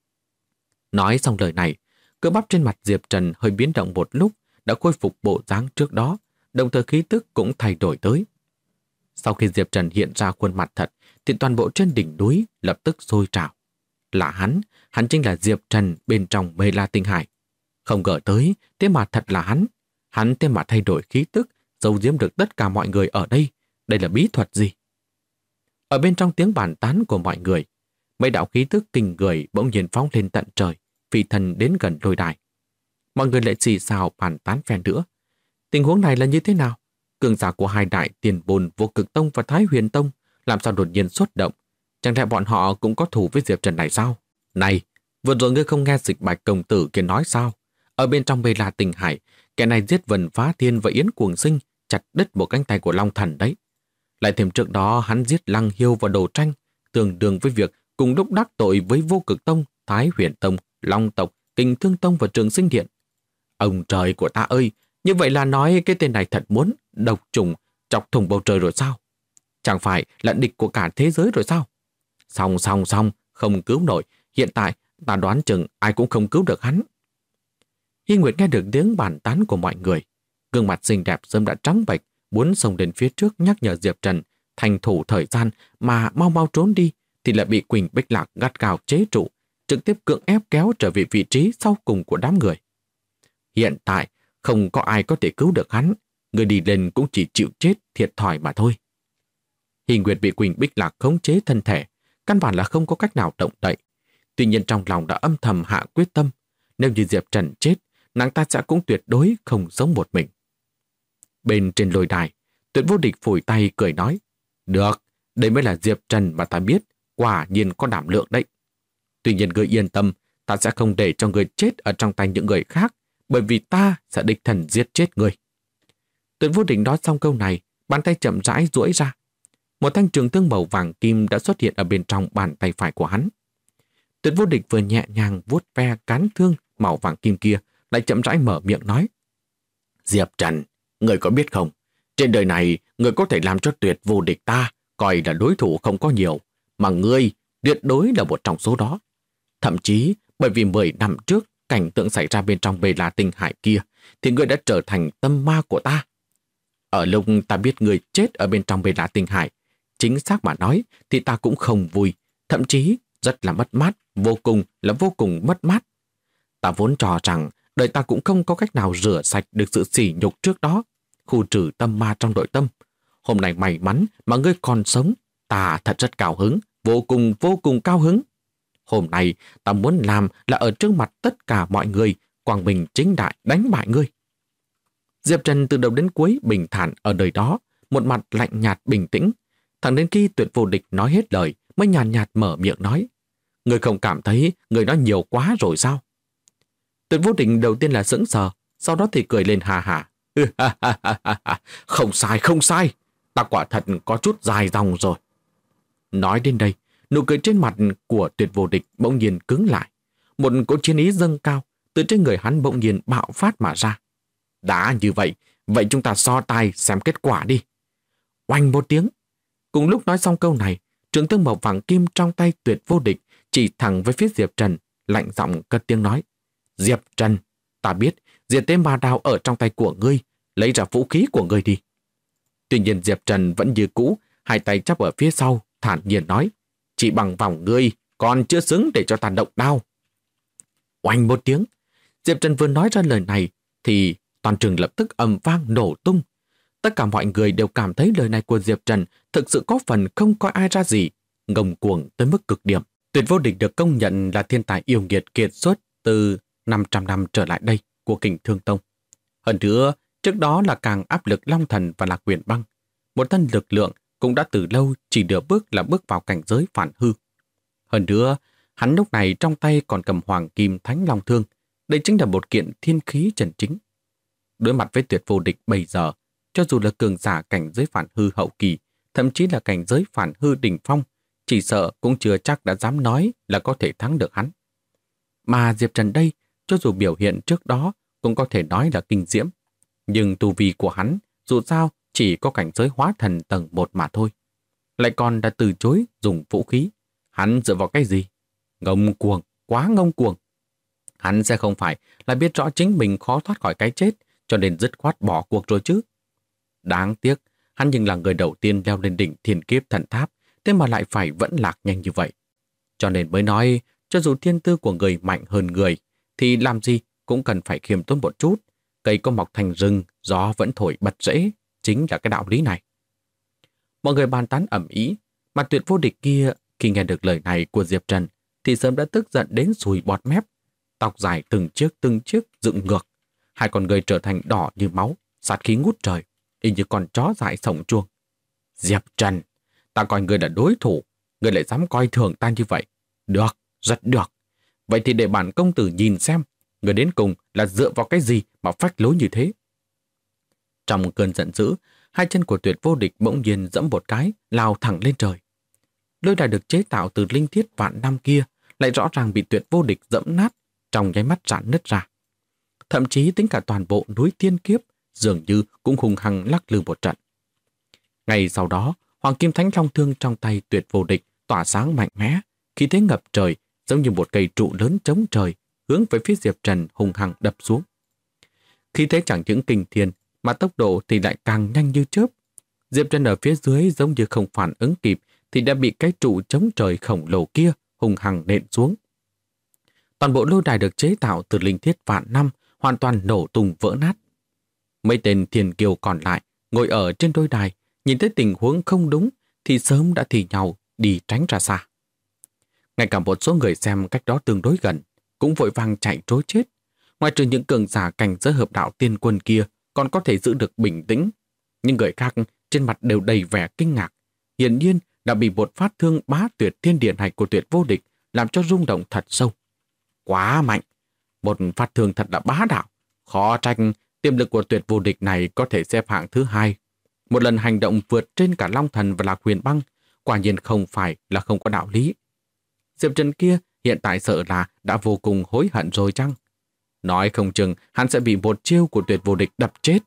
Nói xong lời này, cơ bắp trên mặt Diệp Trần hơi biến động một lúc, đã khôi phục bộ dáng trước đó, đồng thời khí tức cũng thay đổi tới. Sau khi Diệp Trần hiện ra khuôn mặt thật, thì toàn bộ trên đỉnh núi lập tức sôi trào. Là hắn chính là Diệp Trần bên trong Bê La Tinh Hải. Không ngờ tới, thế mà thật là hắn thế mà thay đổi khí tức, giấu giếm được tất cả mọi người ở đây. Đây là bí thuật gì? Ở bên trong tiếng bàn tán của mọi người, mấy đạo khí tức kinh người bỗng nhiên phóng lên tận trời, phi thần đến gần lôi đài. Mọi người lại xì xào bàn tán phen nữa. Tình huống này là như thế nào? Cường giả của hai đại tiền bồn Vô Cực Tông và Thái Huyền Tông làm sao đột nhiên xuất động? Chẳng lẽ bọn họ cũng có thù với Diệp Trần này sao? Này, vừa rồi ngươi không nghe Dịch Bạch công tử kia nói sao? Ở bên trong Bê La Tinh Hải, kẻ này giết Vân Phá Thiên và Yến Cuồng Sinh, chặt đứt một cánh tay của Long Thần đấy. Lại thêm trước đó hắn giết Lăng Hiêu và Đồ Tranh, tương đương với việc cùng lúc đắc tội với Vô Cực Tông, Thái Huyền Tông, Long Tộc, Kình Thương Tông và Trường Sinh Điện. Ông trời của ta ơi, như vậy là nói cái tên này thật muốn độc trùng chọc thủng bầu trời rồi sao? Chẳng phải là địch của cả thế giới rồi sao? Xong, không cứu nổi. Hiện tại ta đoán chừng ai cũng không cứu được hắn. Hy Nguyệt nghe được tiếng bàn tán của mọi người, gương mặt xinh đẹp sớm đã trắng bệch, muốn xông đến phía trước nhắc nhở Diệp Trần thành thủ thời gian mà mau mau trốn đi, thì lại bị Quỳnh Bích Lạc gắt gao chế trụ, trực tiếp cưỡng ép kéo trở về vị trí sau cùng của đám người. Hiện tại không có ai có thể cứu được hắn, người đi lên cũng chỉ chịu chết thiệt thòi mà thôi. Hy Nguyệt bị Quỳnh Bích Lạc khống chế thân thể, căn bản là không có cách nào động đậy. Tuy nhiên trong lòng đã âm thầm hạ quyết tâm, nếu như Diệp Trần chết, nàng ta sẽ cũng tuyệt đối không sống một mình. Bên trên lôi đài, Tuyệt Vô Địch phủi tay cười nói: được, đây mới là Diệp Trần mà ta biết, quả nhiên có đảm lượng đấy. Tuy nhiên ngươi yên tâm, ta sẽ không để cho ngươi chết ở trong tay những người khác, bởi vì ta sẽ đích thân giết chết ngươi. Tuyệt Vô Địch nói xong câu này, bàn tay chậm rãi duỗi ra. Một thanh trường thương màu vàng kim đã xuất hiện ở bên trong bàn tay phải của hắn. Tuyệt Vô Địch vừa nhẹ nhàng vuốt ve cán thương màu vàng kim kia, lại chậm rãi mở miệng nói: Diệp Trần, người có biết không, trên đời này người có thể làm cho Tuyệt Vô Địch ta coi là đối thủ không có nhiều, mà ngươi tuyệt đối là một trong số đó. Thậm chí bởi vì 10 năm trước cảnh tượng xảy ra bên trong Bê La Tinh Hải kia, thì ngươi đã trở thành tâm ma của ta. Ở lúc ta biết ngươi chết ở bên trong Bê La Tinh Hải, chính xác mà nói thì ta cũng không vui, thậm chí rất là mất mát, vô cùng mất mát. Ta vốn cho rằng đời ta cũng không có cách nào rửa sạch được sự sỉ nhục trước đó. khu trừ tâm ma trong nội tâm. Hôm nay may mắn mà ngươi còn sống, ta thật rất cao hứng, vô cùng cao hứng. Hôm nay ta muốn làm là ở trước mặt tất cả mọi người, quang minh chính đại đánh bại ngươi. Diệp Trần từ đầu đến cuối bình thản ở đời đó, một mặt lạnh nhạt bình tĩnh. Thẳng đến khi Tuyệt Vô Địch nói hết lời mới nhàn nhạt mở miệng nói: Ngươi không cảm thấy người nói nhiều quá rồi sao? Tuyệt Vô Địch đầu tiên là sững sờ, sau đó thì cười lên hà hà. Không sai, không sai. Ta quả thật có chút dài dòng rồi. Nói đến đây, nụ cười trên mặt của Tuyệt Vô Địch bỗng nhiên cứng lại. Một cỗ chiến ý dâng cao từ trên người hắn bỗng nhiên bạo phát mà ra. Đã như vậy, vậy chúng ta so tài xem kết quả đi. Oanh một tiếng. Cùng lúc nói xong câu này, trường thương màu vàng kim trong tay Tuyệt Vô Địch chỉ thẳng với phía Diệp Trần, lạnh giọng cất tiếng nói: Diệp Trần, ta biết diệt tế ma đao ở trong tay của ngươi, lấy ra vũ khí của ngươi đi. Tuy nhiên Diệp Trần vẫn như cũ, hai tay chắp ở phía sau, thản nhiên nói: Chỉ bằng vòng ngươi còn chưa xứng để cho ta động đao. Oanh một tiếng, Diệp Trần vừa nói ra lời này thì toàn trường lập tức ầm vang nổ tung. Tất cả mọi người đều cảm thấy lời này của Diệp Trần thực sự có phần không coi ai ra gì, ngông cuồng tới mức cực điểm. Tuyệt Vô Địch được công nhận là thiên tài yêu nghiệt kiệt xuất từ 500 năm trở lại đây của Kình Thương Tông. Hơn nữa, trước đó là càng áp lực Long Thần và Lạc Huyền Băng. Một thân lực lượng cũng đã từ lâu chỉ nửa bước là bước vào cảnh giới phản hư. Hơn nữa, hắn lúc này trong tay còn cầm Hoàng Kim Thánh Long Thương. Đây chính là một kiện thiên khí chân chính. Đối mặt với Tuyệt Vô Địch bây giờ, cho dù là cường giả cảnh giới phản hư hậu kỳ, thậm chí là cảnh giới phản hư đỉnh phong, chỉ sợ cũng chưa chắc đã dám nói là có thể thắng được hắn. Mà Diệp Trần đây, cho dù biểu hiện trước đó cũng có thể nói là kinh diễm, nhưng tu vi của hắn dù sao chỉ có cảnh giới hóa thần tầng 1 mà thôi. Lại còn đã từ chối dùng vũ khí. Hắn dựa vào cái gì? Ngông cuồng, quá ngông cuồng. Hắn sẽ không phải là biết rõ chính mình khó thoát khỏi cái chết, cho nên dứt khoát bỏ cuộc rồi chứ. Đáng tiếc, hắn nhưng là người đầu tiên leo lên đỉnh Thiên Kiếp Thần Tháp, thế mà lại phải vẫn lạc nhanh như vậy. Cho nên mới nói, cho dù thiên tư của người mạnh hơn người, thì làm gì cũng cần phải khiêm tốn một chút. Cây có mọc thành rừng, gió vẫn thổi bật rễ, chính là cái đạo lý này. Mọi người bàn tán ầm ĩ, mà Tuyệt Vô Địch kia khi nghe được lời này của Diệp Trần thì sớm đã tức giận đến sùi bọt mép. Tóc dài từng chiếc dựng ngược, hai con người trở thành đỏ như máu, sát khí ngút trời, y như con chó dại sổng chuông. Diệp Trần, ta coi người là đối thủ, người lại dám coi thường ta như vậy. Được, rất được. Vậy thì để bản công tử nhìn xem, người đến cùng là dựa vào cái gì mà phách lối như thế. Trong cơn giận dữ, hai chân của Tuyệt Vô Địch bỗng nhiên giẫm một cái, lao thẳng lên trời. Lôi đài được chế tạo từ linh thiết vạn năm kia lại rõ ràng bị Tuyệt Vô Địch giẫm nát, trong nháy mắt rạn nứt ra. Thậm chí tính cả toàn bộ núi Thiên Kiếp dường như cũng hùng hăng lắc lư một trận. Ngay sau đó, Hoàng Kim Thánh Long Thương trong tay Tuyệt Vô Địch tỏa sáng mạnh mẽ, khí thế ngập trời, giống như một cây trụ lớn chống trời, hướng về phía Diệp Trần hùng hăng đập xuống. Khí thế chẳng những kinh thiên, mà tốc độ thì lại càng nhanh như chớp. Diệp Trần ở phía dưới giống như không phản ứng kịp thì đã bị cái trụ chống trời khổng lồ kia hùng hăng nện xuống. Toàn bộ lôi đài được chế tạo từ linh thiết vạn năm hoàn toàn nổ tung vỡ nát. Mấy tên thiên kiêu còn lại ngồi ở trên đôi đài, nhìn thấy tình huống không đúng thì sớm đã thì nhau đi tránh ra xa. Ngay cả một số người xem cách đó tương đối gần cũng vội vàng chạy trối chết. Ngoài trừ những cường giả cảnh giới hợp đạo tiên quân kia còn có thể giữ được bình tĩnh, nhưng người khác trên mặt đều đầy vẻ kinh ngạc. Hiển nhiên đã bị một phát thương bá tuyệt thiên điện hạch của Tuyệt Vô Địch làm cho rung động thật sâu. Quá mạnh! Một phát thương thật là bá đạo. Khó trách tiềm lực của Tuyệt Vô Địch này có thể xếp hạng thứ 2. Một lần hành động vượt trên cả Long Thần và Lạc Huyền Băng, quả nhiên không phải là không có đạo lý. Diệp Trần kia hiện tại sợ là đã vô cùng hối hận rồi chăng? Nói không chừng hắn sẽ bị một chiêu của Tuyệt Vô Địch đập chết.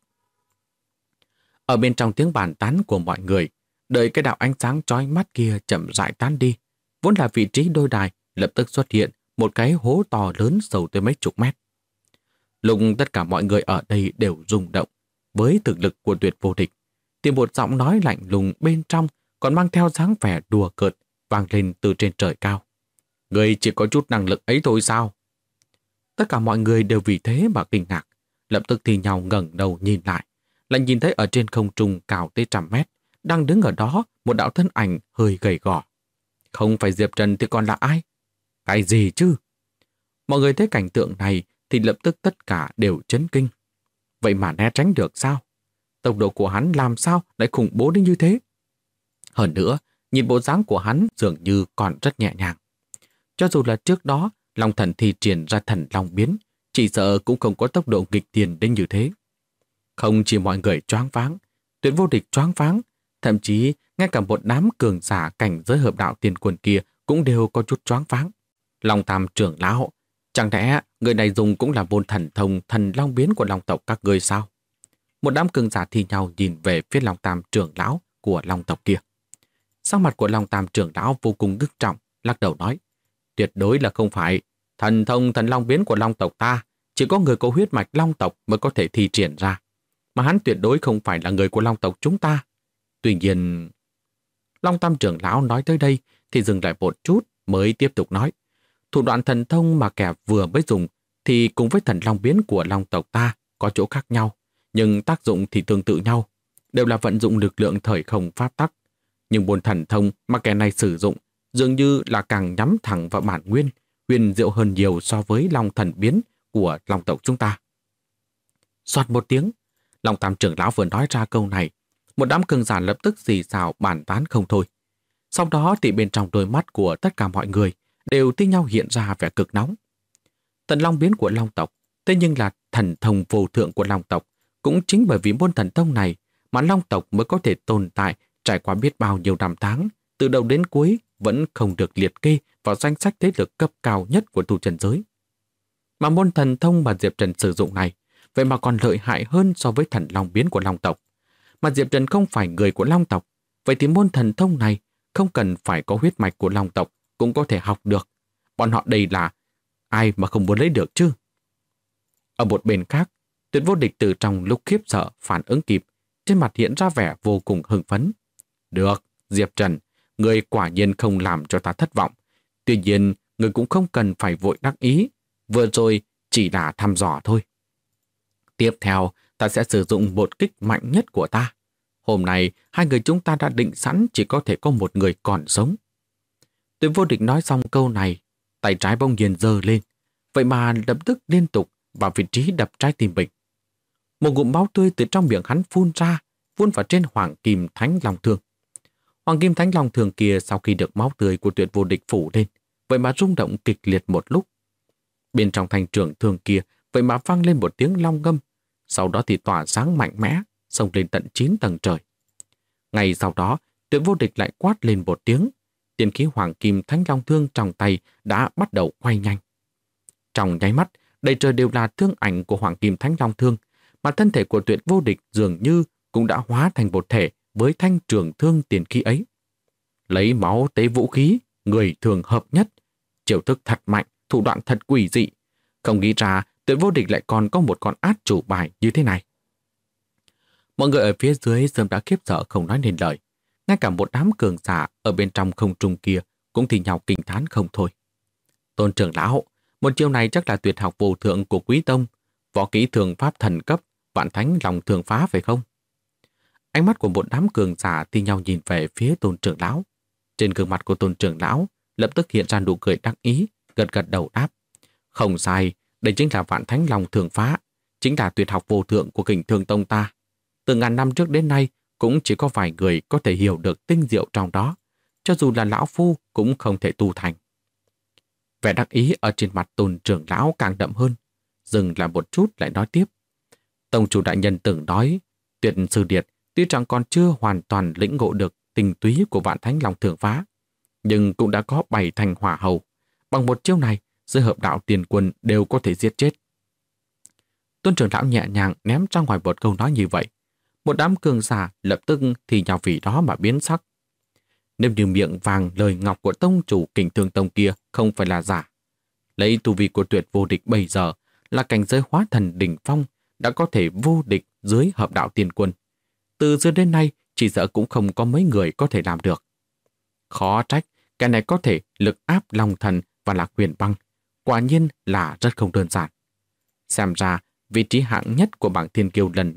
Ở bên trong tiếng bàn tán của mọi người, đợi cái đạo ánh sáng chói mắt kia chậm rãi tán đi, vốn là vị trí đôi đài lập tức xuất hiện một cái hố to lớn sâu tới mấy chục mét. Lúc tất cả mọi người ở đây đều rung động với thực lực của Tuyệt Vô Địch, thì một giọng nói lạnh lùng bên trong còn mang theo dáng vẻ đùa cợt vang lên từ trên trời cao. Người chỉ có chút năng lực ấy thôi sao? Tất cả mọi người đều vì thế mà kinh ngạc, lập tức thì nhau ngẩng đầu nhìn lại, lại nhìn thấy ở trên không trung cao tới 100 mét, đang đứng ở đó một đạo thân ảnh hơi gầy gò. Không phải Diệp Trần thì còn là ai? Cái gì chứ? Mọi người thấy cảnh tượng này thì lập tức tất cả đều chấn kinh. Vậy mà né tránh được sao? Tốc độ của hắn làm sao lại khủng bố đến như thế? Hơn nữa, nhìn bộ dáng của hắn dường như còn rất nhẹ nhàng. Cho dù là trước đó, Long Thần thi triển ra thần Long biến, chỉ sợ cũng không có tốc độ nghịch tiền đến như thế. Không chỉ mọi người choáng váng, Tuyệt Vô Địch choáng váng, thậm chí ngay cả một đám cường giả cảnh giới hợp đạo tiền quân kia cũng đều có chút choáng váng. Long Tam trưởng lão, chẳng lẽ người này dùng cũng là môn thần thông thần long biến của Long tộc các ngươi sao? Một đám cường giả thi nhau nhìn về phía Long Tam trưởng lão của Long tộc kia. Sắc mặt của Long Tam trưởng lão vô cùng ngưng trọng, lắc đầu nói: tuyệt đối là không phải. Thần thông thần long biến của Long tộc ta chỉ có người có huyết mạch Long tộc mới có thể thi triển ra, mà hắn tuyệt đối không phải là người của Long tộc chúng ta. Tuy nhiên, Long Tam trưởng lão nói tới đây thì dừng lại một chút mới tiếp tục nói: thủ đoạn thần thông mà kẻ vừa mới dùng thì cùng với thần long biến của Long tộc ta có chỗ khác nhau, nhưng tác dụng thì tương tự nhau, đều là vận dụng lực lượng thời không pháp tắc. Nhưng môn thần thông mà kẻ này sử dụng dường như là càng nhắm thẳng vào bản nguyên, huyền diệu hơn nhiều so với Long thần biến của Long tộc chúng ta. Soạt một tiếng, Long Tam trưởng lão vừa nói ra câu này, một đám cường giả lập tức xì xào bàn tán không thôi. Sau đó thì bên trong đôi mắt của tất cả mọi người đều thi nhau hiện ra vẻ cực nóng. Thần long biến của Long tộc, thế nhưng là thần thông vô thượng của Long tộc, cũng chính bởi vì môn thần thông này mà Long tộc mới có thể tồn tại trải qua biết bao nhiêu năm tháng, từ đầu đến cuối vẫn không được liệt kê vào danh sách thế lực cấp cao nhất của tu chân giới. Mà môn thần thông mà Diệp Trần sử dụng này, vậy mà còn lợi hại hơn so với thần long biến của Long tộc. Mà Diệp Trần không phải người của Long tộc, vậy thì môn thần thông này không cần phải có huyết mạch của Long tộc cũng có thể học được. Bọn họ đây là ai mà không muốn lấy được chứ? Ở một bên khác, Tuyệt Vô Địch từ trong lúc khiếp sợ phản ứng kịp, trên mặt hiện ra vẻ vô cùng hưng phấn. Được, Diệp Trần, người quả nhiên không làm cho ta thất vọng. Tuy nhiên, người cũng không cần phải vội đắc ý. Vừa rồi chỉ là thăm dò thôi. Tiếp theo, ta sẽ sử dụng một kích mạnh nhất của ta. Hôm nay, hai người chúng ta đã định sẵn chỉ có thể có một người còn sống. Tuyệt Vô Địch nói xong câu này, tay trái bỗng nhiên giơ lên, vậy mà lập tức liên tục vào vị trí đập trái tim mình. Một ngụm máu tươi từ trong miệng hắn phun ra, phun vào trên Hoàng Kim Thánh Long Thương. Hoàng Kim Thánh Long Thương kia sau khi được máu tươi của Tuyệt Vô Địch phủ lên, vậy mà rung động kịch liệt một lúc. Bên trong thanh trường thương kia, vậy mà vang lên một tiếng long ngâm, sau đó thì tỏa sáng mạnh mẽ, xông lên tận 9 tầng trời. Ngay sau đó, Tuyệt Vô Địch lại quát lên một tiếng, tiên khí Hoàng Kim Thánh Long Thương trong tay đã bắt đầu quay nhanh. Trong nháy mắt, đầy trời đều là thương ảnh của Hoàng Kim Thánh Long Thương, mà thân thể của Tuyệt Vô Địch dường như cũng đã hóa thành một thể với thanh trường thương tiền khí ấy. Lấy máu tế vũ khí, người thường hợp nhất, chiêu thức thật mạnh, thủ đoạn thật quỷ dị. Không nghĩ ra Tuyệt Vô Địch lại còn có một con át chủ bài như thế này. Mọi người ở phía dưới sớm đã khiếp sợ không nói nên lời. Ngay cả một đám cường giả ở bên trong không trung kia cũng thì nhau kinh thán không thôi. Tôn trưởng lão, một chiêu này chắc là tuyệt học vô thượng của Quý Tông, võ kỹ thường pháp thần cấp, vạn thánh lòng thường phá phải không? Ánh mắt của một đám cường giả thì nhau nhìn về phía Tôn trưởng lão. Trên gương mặt của Tôn trưởng lão lập tức hiện ra nụ cười đắc ý, gật gật đầu đáp. Không sai, đây chính là vạn thánh lòng thường phá, chính là tuyệt học vô thượng của Kình Thương Tông ta. Từ ngàn năm trước đến nay, cũng chỉ có vài người có thể hiểu được tinh diệu trong đó, cho dù là lão phu cũng không thể tu thành. Vẻ đắc ý ở trên mặt Tôn trưởng lão càng đậm hơn, dừng lại một chút lại nói tiếp. Tông chủ đại nhân từng nói, Tuyệt sư điệt tuy rằng còn chưa hoàn toàn lĩnh ngộ được tinh túy của vạn thánh lòng thường phá, nhưng cũng đã có 7 thành hỏa hầu. Bằng một chiêu này, giữa hợp đạo tiền quân đều có thể giết chết. Tôn trưởng lão nhẹ nhàng ném ra ngoài một câu nói như vậy. Một đám cường giả lập tức thì nhào vì đó mà biến sắc. Nếu như miệng vàng lời ngọc của tông chủ Kình Thương Tông kia không phải là giả, lấy tu vi của Tuyệt Vô Địch bây giờ là cảnh giới hóa thần đỉnh phong, đã có thể vô địch dưới hợp đạo tiền quân. Từ xưa đến nay chỉ sợ cũng không có mấy người có thể làm được. Khó trách cái này có thể lực áp Long Thần và Lạc Huyền Băng, quả nhiên là rất không đơn giản. Xem ra vị trí hạng nhất của bảng thiên kiêu lần này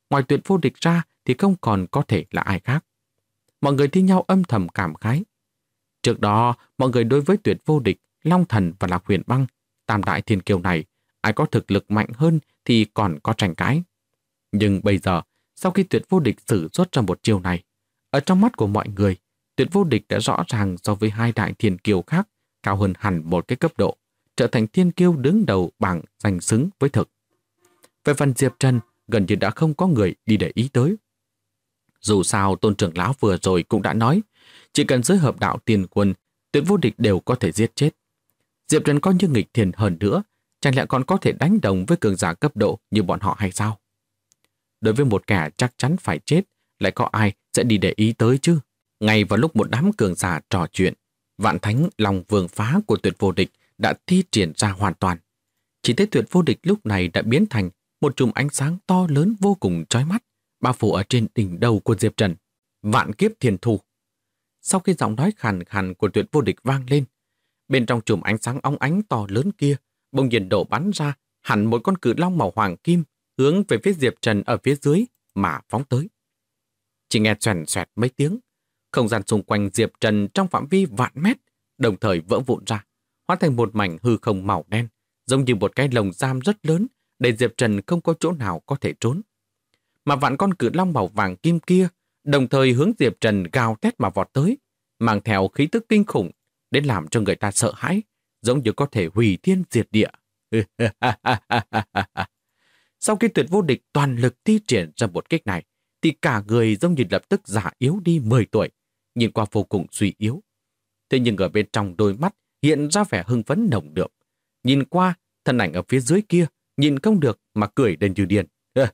ngoài Tuyệt Vô Địch ra thì không còn có thể là ai khác. Mọi người thi nhau âm thầm cảm khái. Trước đó, mọi người đối với Tuyệt Vô Địch, Long Thần và Lạc Huyền Băng, tam đại thiên kiêu này, ai có thực lực mạnh hơn thì còn có tranh cãi. Nhưng bây giờ, sau khi Tuyệt Vô Địch sử xuất ra một chiêu này, ở trong mắt của mọi người, Tuyệt Vô Địch đã rõ ràng so với hai đại thiên kiêu khác cao hơn hẳn một cái cấp độ, trở thành thiên kiêu đứng đầu bảng danh xứng với thực. Về phần Diệp Trần, gần như đã không có người đi để ý tới. Dù sao, Tôn trưởng lão vừa rồi cũng đã nói, chỉ cần giới hợp đạo tiền quân, Tuyệt Vô Địch đều có thể giết chết. Diệp Trần có như nghịch thiền hơn nữa, chẳng lẽ còn có thể đánh đồng với cường giả cấp độ như bọn họ hay sao? Đối với một kẻ chắc chắn phải chết, lại có ai sẽ đi để ý tới chứ? Ngay vào lúc một đám cường giả trò chuyện, Vạn Thánh Long Vương Phá của Tuyệt Vô Địch đã thi triển ra hoàn toàn. Chỉ thấy Tuyệt Vô Địch lúc này đã biến thành một chùm ánh sáng to lớn vô cùng chói mắt, bao phủ ở trên đỉnh đầu của Diệp Trần. Vạn Kiếp Thiên Thù. Sau khi giọng nói khàn khàn của Tuyệt Vô Địch vang lên, bên trong chùm ánh sáng óng ánh to lớn kia, bỗng nhiên đổ bắn ra hẳn một con cự long màu hoàng kim hướng về phía Diệp Trần ở phía dưới mà phóng tới. Chỉ nghe xoèn xoẹt mấy tiếng, không gian xung quanh Diệp Trần trong phạm vi vạn mét đồng thời vỡ vụn ra, hóa thành một mảnh hư không màu đen, giống như một cái lồng giam rất lớn để Diệp Trần không có chỗ nào có thể trốn. Mà vạn con cự long màu vàng kim kia đồng thời hướng Diệp Trần gào thét mà vọt tới, mang theo khí tức kinh khủng đến làm cho người ta sợ hãi, giống như có thể hủy thiên diệt địa. Sau khi Tuyệt Vô Địch toàn lực thi triển ra một kích này, thì cả người giống như lập tức già yếu đi 10 tuổi, nhìn qua vô cùng suy yếu. Thế nhưng ở bên trong đôi mắt hiện ra vẻ hưng phấn nồng đượm. Nhìn qua, thân ảnh ở phía dưới kia nhìn không được mà cười lên như điên.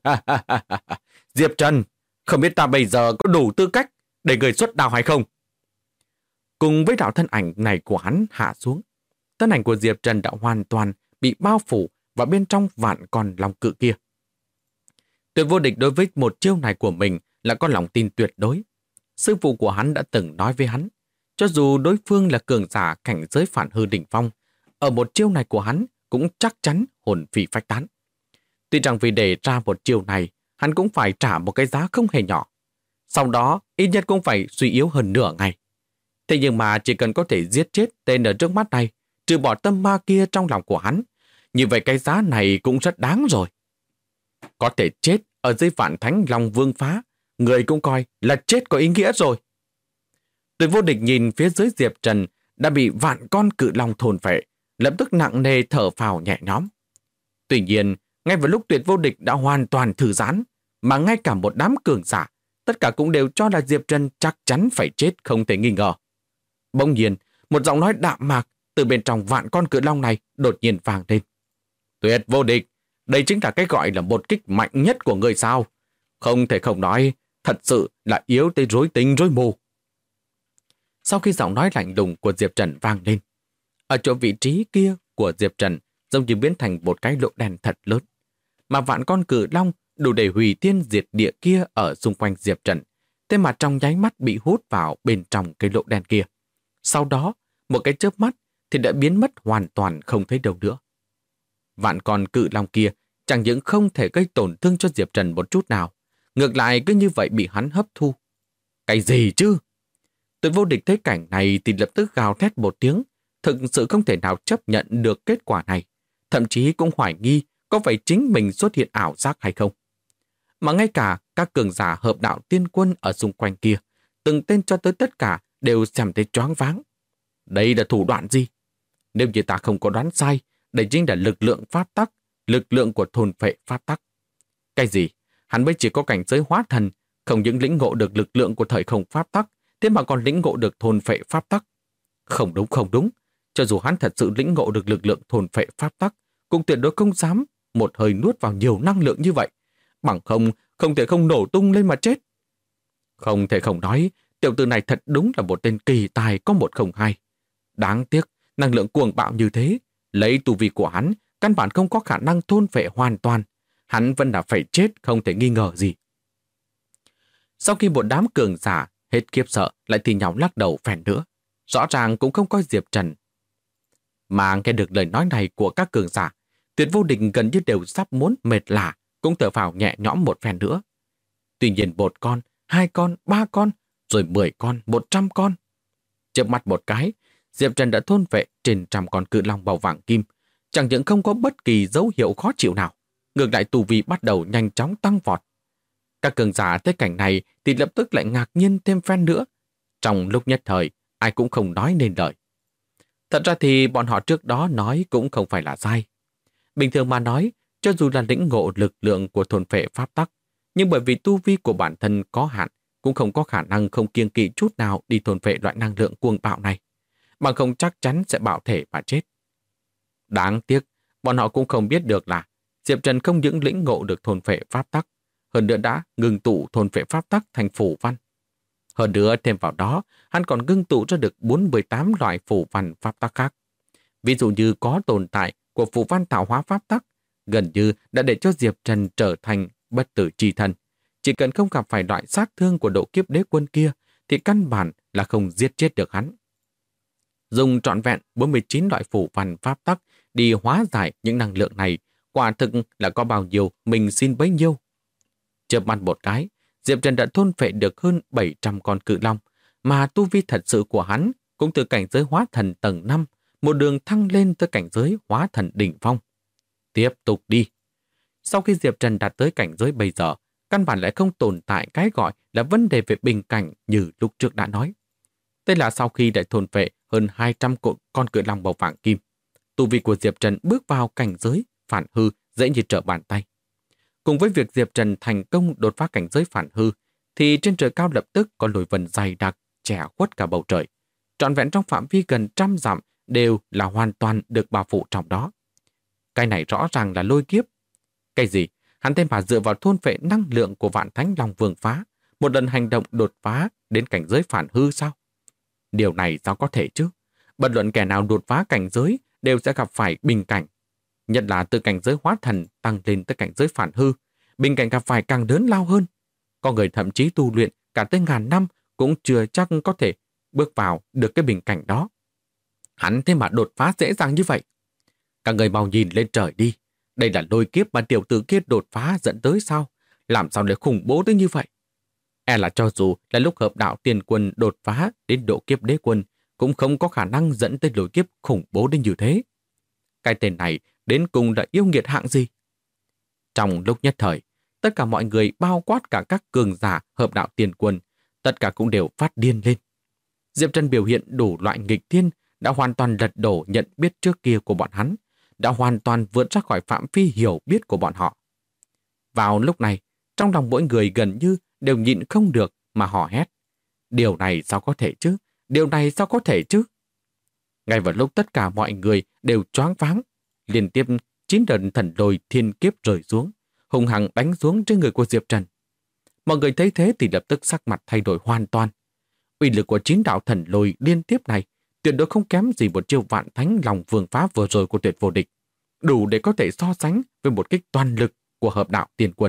Diệp Trần, không biết ta bây giờ có đủ tư cách để người xuất đao hay không? Cùng với đạo thân ảnh này của hắn hạ xuống, thân ảnh của Diệp Trần đã hoàn toàn bị bao phủ vào bên trong vạn con long cự kia. Tuyệt Vô Địch đối với một chiêu này của mình là có lòng tin tuyệt đối. Sư phụ của hắn đã từng nói với hắn, cho dù đối phương là cường giả cảnh giới phản hư đỉnh phong, ở một chiêu này của hắn cũng chắc chắn hồn phi phách tán. Tuy rằng vì để ra một chiêu này, hắn cũng phải trả một cái giá không hề nhỏ. Sau đó, ít nhất cũng phải suy yếu hơn nửa ngày. Thế nhưng mà chỉ cần có thể giết chết tên ở trước mắt này, trừ bỏ tâm ma kia trong lòng của hắn, như vậy cái giá này cũng rất đáng rồi. Có thể chết ở dưới Vạn Thánh Long Vương Phá, người cũng coi là chết có ý nghĩa rồi. Tuyệt Vô Địch nhìn phía dưới Diệp Trần đã bị vạn con cự long thôn phệ, lập tức nặng nề thở phào nhẹ nhõm. Tuy nhiên, ngay vào lúc Tuyệt Vô Địch đã hoàn toàn thư giãn, mà ngay cả một đám cường giả, tất cả cũng đều cho là Diệp Trần chắc chắn phải chết không thể nghi ngờ. Bỗng nhiên, một giọng nói đạm mạc từ bên trong vạn con cự long này đột nhiên vang lên. Tuyệt Vô Địch, đây chính là cái gọi là một kích mạnh nhất của người sao? Không thể không nói, thật sự là yếu tới rối tinh rối mù. Sau khi giọng nói lạnh lùng của Diệp Trần vang lên, ở chỗ vị trí kia của Diệp Trần giống như biến thành một cái lỗ đen thật lớn. Mà vạn con cự long đủ để hủy thiên diệt địa kia ở xung quanh Diệp Trần, thế mà trong nháy mắt bị hút vào bên trong cái lỗ đen kia. Sau đó, một cái chớp mắt thì đã biến mất hoàn toàn không thấy đâu nữa. Vạn con cự long kia chẳng những không thể gây tổn thương cho Diệp Trần một chút nào, ngược lại cứ như vậy bị hắn hấp thu. Cái gì chứ? Tuyệt Vô Địch thấy cảnh này thì lập tức gào thét một tiếng, thực sự không thể nào chấp nhận được kết quả này, thậm chí cũng hoài nghi có phải chính mình xuất hiện ảo giác hay không. Mà ngay cả các cường giả hợp đạo tiên quân ở xung quanh kia, từng tên cho tới tất cả đều xem thấy choáng váng. Đây là thủ đoạn gì? Nếu như ta không có đoán sai, đây chính là lực lượng pháp tắc, lực lượng của thôn phệ pháp tắc. Cái gì? Hắn mới chỉ có cảnh giới hóa thần, không những lĩnh ngộ được lực lượng của thời không pháp tắc, thế mà còn lĩnh ngộ được thôn phệ pháp tắc. Không đúng, không đúng. Cho dù hắn thật sự lĩnh ngộ được lực lượng thôn phệ pháp tắc, cũng tuyệt đối không dám một hơi nuốt vào nhiều năng lượng như vậy. Bằng không thể không nổ tung lên mà chết. Không thể không nói, tiểu tử này thật đúng là một tên kỳ tài có một không hai. Đáng tiếc, năng lượng cuồng bạo như thế, lấy tu vi của hắn, căn bản không có khả năng thôn phệ hoàn toàn. Hắn vẫn là phải chết không thể nghi ngờ gì. Sau khi một đám cường giả hết kiếp sợ lại thì nhau lắc đầu phèn nữa, rõ ràng cũng không có Diệp Trần. Mà nghe được lời nói này của các cường giả, Tuyệt Vô Địch gần như đều sắp muốn mệt lả, cũng thở phào nhẹ nhõm một phen nữa. Tuy nhiên 1 con, 2 con, 3 con, rồi 10 con, 100 con. Chớp mắt một cái, Diệp Trần đã thôn vệ trên 100 con cự long màu vàng kim, chẳng những không có bất kỳ dấu hiệu khó chịu nào, ngược lại tu vi bắt đầu nhanh chóng tăng vọt. Các cường giả thấy cảnh này thì lập tức lại ngạc nhiên thêm phen nữa. Trong lúc nhất thời, ai cũng không nói nên lời. Thật ra thì bọn họ trước đó nói cũng không phải là sai. Bình thường mà nói, cho dù là lĩnh ngộ lực lượng của thôn phệ pháp tắc, nhưng bởi vì tu vi của bản thân có hạn, cũng không có khả năng không kiêng kỵ chút nào đi thôn phệ loại năng lượng cuồng bạo này, bằng không chắc chắn sẽ bạo thể mà chết. Đáng tiếc, bọn họ cũng không biết được là Diệp Trần không những lĩnh ngộ được thôn phệ pháp tắc, hơn nữa đã ngưng tụ thôn phệ pháp tắc thành phù văn. Hơn nữa thêm vào đó, hắn còn ngưng tụ ra được 48 loại phù văn pháp tắc khác. Ví dụ như có tồn tại của phù văn tạo hóa pháp tắc, gần như đã để cho Diệp Trần trở thành bất tử chi thân. Chỉ cần không gặp phải loại sát thương của độ kiếp đế quân kia, thì căn bản là không giết chết được hắn. Dùng trọn vẹn 49 loại phù văn pháp tắc đi hóa giải những năng lượng này, quả thực là có bao nhiêu mình xin bấy nhiêu. Chớp mắt một cái, Diệp Trần đã thôn phệ được hơn 700 con cự long, mà tu vi thật sự của hắn cũng từ cảnh giới hóa thần tầng 5, một đường thăng lên tới cảnh giới hóa thần đỉnh phong. Tiếp tục đi. Sau khi Diệp Trần đạt tới cảnh giới bây giờ, căn bản lại không tồn tại cái gọi là vấn đề về bình cảnh như lúc trước đã nói. Đây là sau khi đã thôn phệ hơn 200 con cự long màu vàng kim. Tu vi của Diệp Trần bước vào cảnh giới phản hư dễ như trở bàn tay. Cùng với việc Diệp Trần thành công đột phá cảnh giới phản hư, thì trên trời cao lập tức có lồi vân dày đặc, che khuất cả bầu trời. Trọn vẹn trong phạm vi gần 100 dặm đều là hoàn toàn được bao phủ trong đó. Cái này rõ ràng là lôi kiếp. Cái gì? Hắn thêm mà dựa vào thôn phệ năng lượng của Vạn Thánh Long Vương phá, một lần hành động đột phá đến cảnh giới phản hư sao? Điều này sao có thể chứ? Bất luận kẻ nào đột phá cảnh giới đều sẽ gặp phải bình cảnh. Nhất là từ cảnh giới hóa thần tăng lên tới cảnh giới phản hư, bình cảnh gặp phải càng lớn lao hơn. Có người thậm chí tu luyện cả tới ngàn năm cũng chưa chắc có thể bước vào được cái bình cảnh đó. Hắn thế mà đột phá dễ dàng như vậy. Các người mau nhìn lên trời đi. Đây là lôi kiếp mà tiểu tử kia đột phá dẫn tới sao? Làm sao lại khủng bố tới như vậy? E là cho dù là lúc hợp đạo tiền quân đột phá đến độ kiếp đế quân, cũng không có khả năng dẫn tới lôi kiếp khủng bố đến như thế. Cái tên này đến cùng là yêu nghiệt hạng gì? Trong lúc nhất thời, tất cả mọi người bao quát cả các cường giả hợp đạo tiền quân, tất cả cũng đều phát điên lên. Diệp Trần biểu hiện đủ loại nghịch thiên đã hoàn toàn lật đổ nhận biết trước kia của bọn hắn, đã hoàn toàn vượt ra khỏi phạm vi hiểu biết của bọn họ. Vào lúc này, trong lòng mỗi người gần như đều nhịn không được mà hò hét. Điều này sao có thể chứ? Điều này sao có thể chứ? Ngay vào lúc tất cả mọi người đều choáng váng, liên tiếp 9 đợt thần lôi thiên kiếp rơi xuống, hung hăng đánh xuống trên người của Diệp Trần. Mọi người thấy thế thì lập tức sắc mặt thay đổi hoàn toàn. Uy lực của 9 đạo thần lôi liên tiếp này tuyệt đối không kém gì một chiêu Vạn Thánh Long Vương phá vừa rồi của Tuyệt Vô Địch, đủ để có thể so sánh với một kích toàn lực của hợp đạo tiền quân.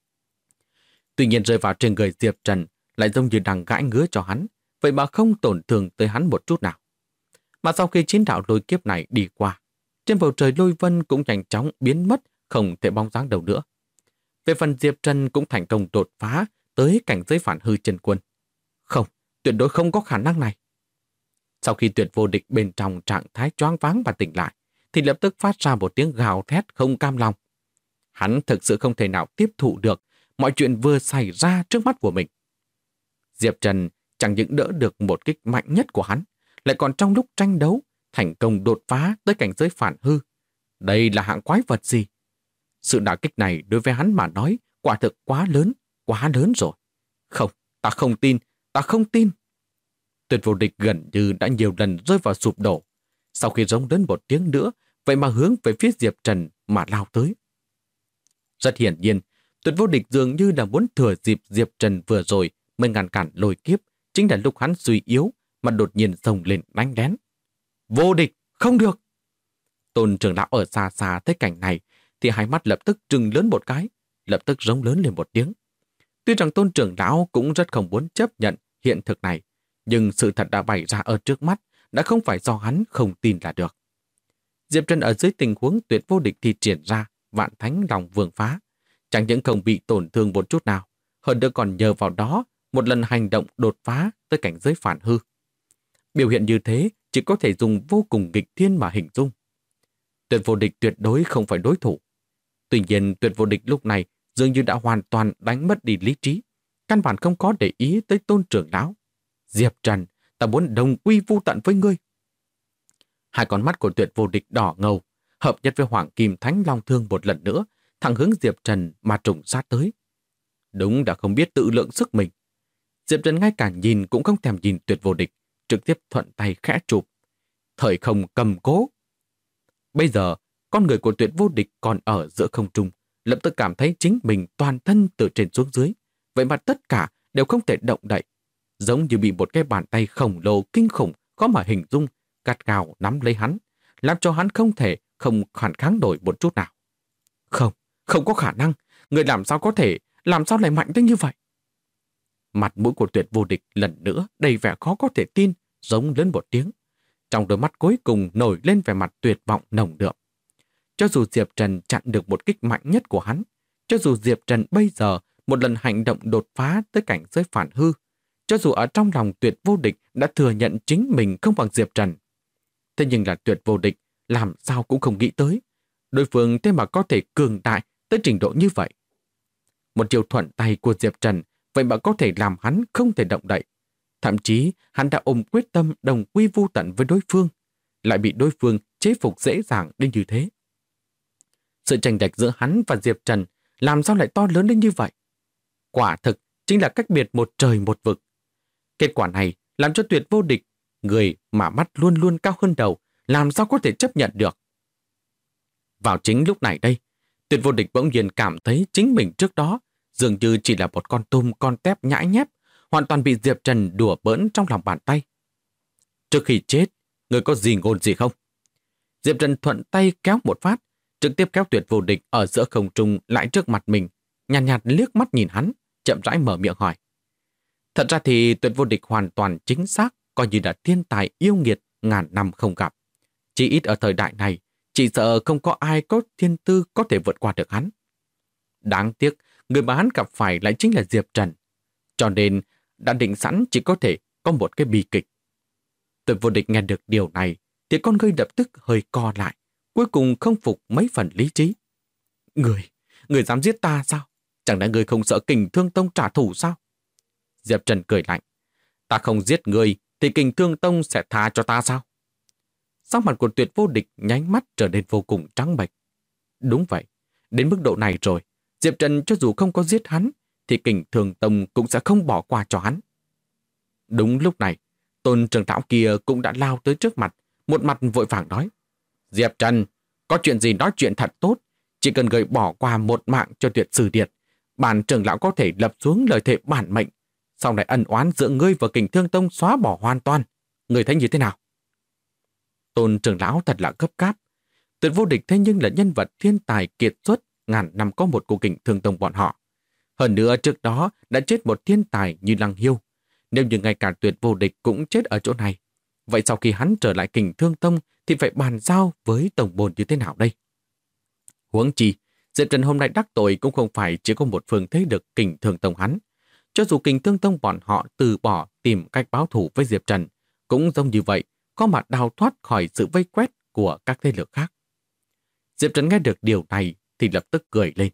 Tuy nhiên rơi vào trên người Diệp Trần lại giống như đang gãi ngứa cho hắn, vậy mà không tổn thương tới hắn một chút nào. Mà sau khi 9 đạo lôi kiếp này đi qua, trên bầu trời lôi vân cũng nhanh chóng biến mất, không thể bóng dáng đâu nữa. Về phần Diệp Trần cũng thành công đột phá tới cảnh giới phản hư chân quân. Không, tuyệt đối không có khả năng này. Sau khi Tuyệt Vô Địch bên trong trạng thái choáng váng và tỉnh lại, thì lập tức phát ra một tiếng gào thét không cam lòng. Hắn thực sự không thể nào tiếp thụ được mọi chuyện vừa xảy ra trước mắt của mình. Diệp Trần chẳng những đỡ được một kích mạnh nhất của hắn, lại còn trong lúc tranh đấu, thành công đột phá tới cảnh giới phản hư. Đây là hạng quái vật gì? Sự đả kích này đối với hắn mà nói quả thực quá lớn rồi. Không, ta không tin, ta không tin. Tuyệt Vô Địch gần như đã nhiều lần rơi vào sụp đổ. Sau khi rống đến một tiếng nữa, vậy mà hướng về phía Diệp Trần mà lao tới. Rất hiển nhiên, Tuyệt Vô Địch dường như là muốn thừa dịp Diệp Trần vừa rồi mới ngăn cản lôi kiếp, chính là lúc hắn suy yếu mà đột nhiên xông lên đánh lén. Vô Địch, không được! Tôn trưởng lão ở xa xa thấy cảnh này thì hai mắt lập tức trừng lớn một cái, lập tức rống lớn lên một tiếng. Tuy rằng Tôn trưởng lão cũng rất không muốn chấp nhận hiện thực này, nhưng sự thật đã bày ra ở trước mắt, đã không phải do hắn không tin là được. Diệp Trần ở dưới tình huống Tuyệt Vô Địch thì triển ra Vạn Thánh Long Vương phá, chẳng những không bị tổn thương một chút nào, hơn nữa còn nhờ vào đó một lần hành động đột phá tới cảnh giới phản hư. Biểu hiện như thế chỉ có thể dùng vô cùng nghịch thiên mà hình dung. Tuyệt vô địch tuyệt đối không phải đối thủ. Tuy nhiên tuyệt vô địch lúc này dường như đã hoàn toàn đánh mất đi lý trí, căn bản không có để ý tới Tôn trưởng lão. Diệp Trần, ta muốn đồng quy vu tận với ngươi. Hai con mắt của tuyệt vô địch đỏ ngầu, hợp nhất với Hoàng Kim Thánh Long Thương một lần nữa, thẳng hướng Diệp Trần mà trùng sát tới. Đúng đã không biết tự lượng sức mình. Diệp Trần ngay cả nhìn cũng không thèm nhìn tuyệt vô địch, trực tiếp thuận tay khẽ chụp. Thời không cầm cố. Bây giờ, con người của tuyệt vô địch còn ở giữa không trung, lập tức cảm thấy chính mình toàn thân từ trên xuống dưới. Vậy mà tất cả đều không thể động đậy, giống như bị một cái bàn tay khổng lồ kinh khủng khó mà hình dung, gắt gao nắm lấy hắn, làm cho hắn không thể không phản kháng nổi một chút nào. Không, không có khả năng, người làm sao có thể, làm sao lại mạnh tới như vậy? Mặt mũi của tuyệt vô địch lần nữa đầy vẻ khó có thể tin, giống lớn một tiếng. Trong đôi mắt cuối cùng nổi lên vẻ mặt tuyệt vọng nồng đượm. Cho dù Diệp Trần chặn được một kích mạnh nhất của hắn, cho dù Diệp Trần bây giờ một lần hành động đột phá tới cảnh giới phản hư, cho dù ở trong lòng tuyệt vô địch đã thừa nhận chính mình không bằng Diệp Trần. Thế nhưng là tuyệt vô địch làm sao cũng không nghĩ tới. Đối phương thế mà có thể cường đại tới trình độ như vậy. Một chiều thuận tay của Diệp Trần vậy mà có thể làm hắn không thể động đậy. Thậm chí hắn đã ôm quyết tâm đồng quy vu tận với đối phương, lại bị đối phương chế phục dễ dàng đến như thế. Sự chênh lệch giữa hắn và Diệp Trần làm sao lại to lớn đến như vậy? Quả thực chính là cách biệt một trời một vực. Kết quả này làm cho tuyệt vô địch, người mà mắt luôn luôn cao hơn đầu, làm sao có thể chấp nhận được. Vào chính lúc này đây, tuyệt vô địch bỗng nhiên cảm thấy chính mình trước đó dường như chỉ là một con tôm con tép nhãi nhép, hoàn toàn bị Diệp Trần đùa bỡn trong lòng bàn tay. Trước khi chết, người có gì ngôn gì không? Diệp Trần thuận tay kéo một phát, trực tiếp kéo tuyệt vô địch ở giữa không trung lại trước mặt mình, nhàn nhạt liếc mắt nhìn hắn, chậm rãi mở miệng hỏi. Thật ra thì tuyệt vô địch hoàn toàn chính xác, coi như là thiên tài yêu nghiệt ngàn năm không gặp. Chỉ ít ở thời đại này, chỉ sợ không có ai có thiên tư có thể vượt qua được hắn. Đáng tiếc, người mà hắn gặp phải lại chính là Diệp Trần. Cho nên, đã định sẵn chỉ có thể có một cái bi kịch. Tuyệt vô địch nghe được điều này, thì con ngươi lập tức hơi co lại, cuối cùng không phục mấy phần lý trí. Người dám giết ta sao? Chẳng lẽ người không sợ Kình Thương Tông trả thù sao? Diệp Trần cười lạnh. Ta không giết người, thì Kình Thương Tông sẽ tha cho ta sao? Sắc mặt của tuyệt vô địch nhánh mắt trở nên vô cùng trắng bệch. Đúng vậy, đến mức độ này rồi, Diệp Trần cho dù không có giết hắn, thì Kình Thương Tông cũng sẽ không bỏ qua cho hắn. Đúng lúc này, Tôn trưởng lão kia cũng đã lao tới trước mặt, một mặt vội vàng nói. Diệp Trần, có chuyện gì nói chuyện thật tốt, chỉ cần người bỏ qua một mạng cho Tuyệt Sư Điệt, bản trưởng lão có thể lập xuống lời thề bản mệnh, sau này ân oán giữa ngươi và Kình Thương Tông xóa bỏ hoàn toàn. Ngươi thấy như thế nào? Tôn trưởng lão thật là gấp gáp. Tuyệt vô địch thế nhưng là nhân vật thiên tài kiệt xuất ngàn năm có một của Kình Thương Tông bọn họ. Hơn nữa trước đó đã chết một thiên tài như Lăng Hiêu. Nếu như ngay cả tuyệt vô địch cũng chết ở chỗ này, vậy sau khi hắn trở lại Kình Thương Tông thì phải bàn giao với tổng bồn như thế nào đây? Huống chi, Diệp Trần hôm nay đắc tội cũng không phải chỉ có một phương thế lực Kình Thương Tông hắn. Cho dù Kình Thương Tông bọn họ từ bỏ tìm cách báo thù với Diệp Trần, cũng giống như vậy, có mà đào thoát khỏi sự vây quét của các thế lực khác. Diệp Trần nghe được điều này thì lập tức cười lên.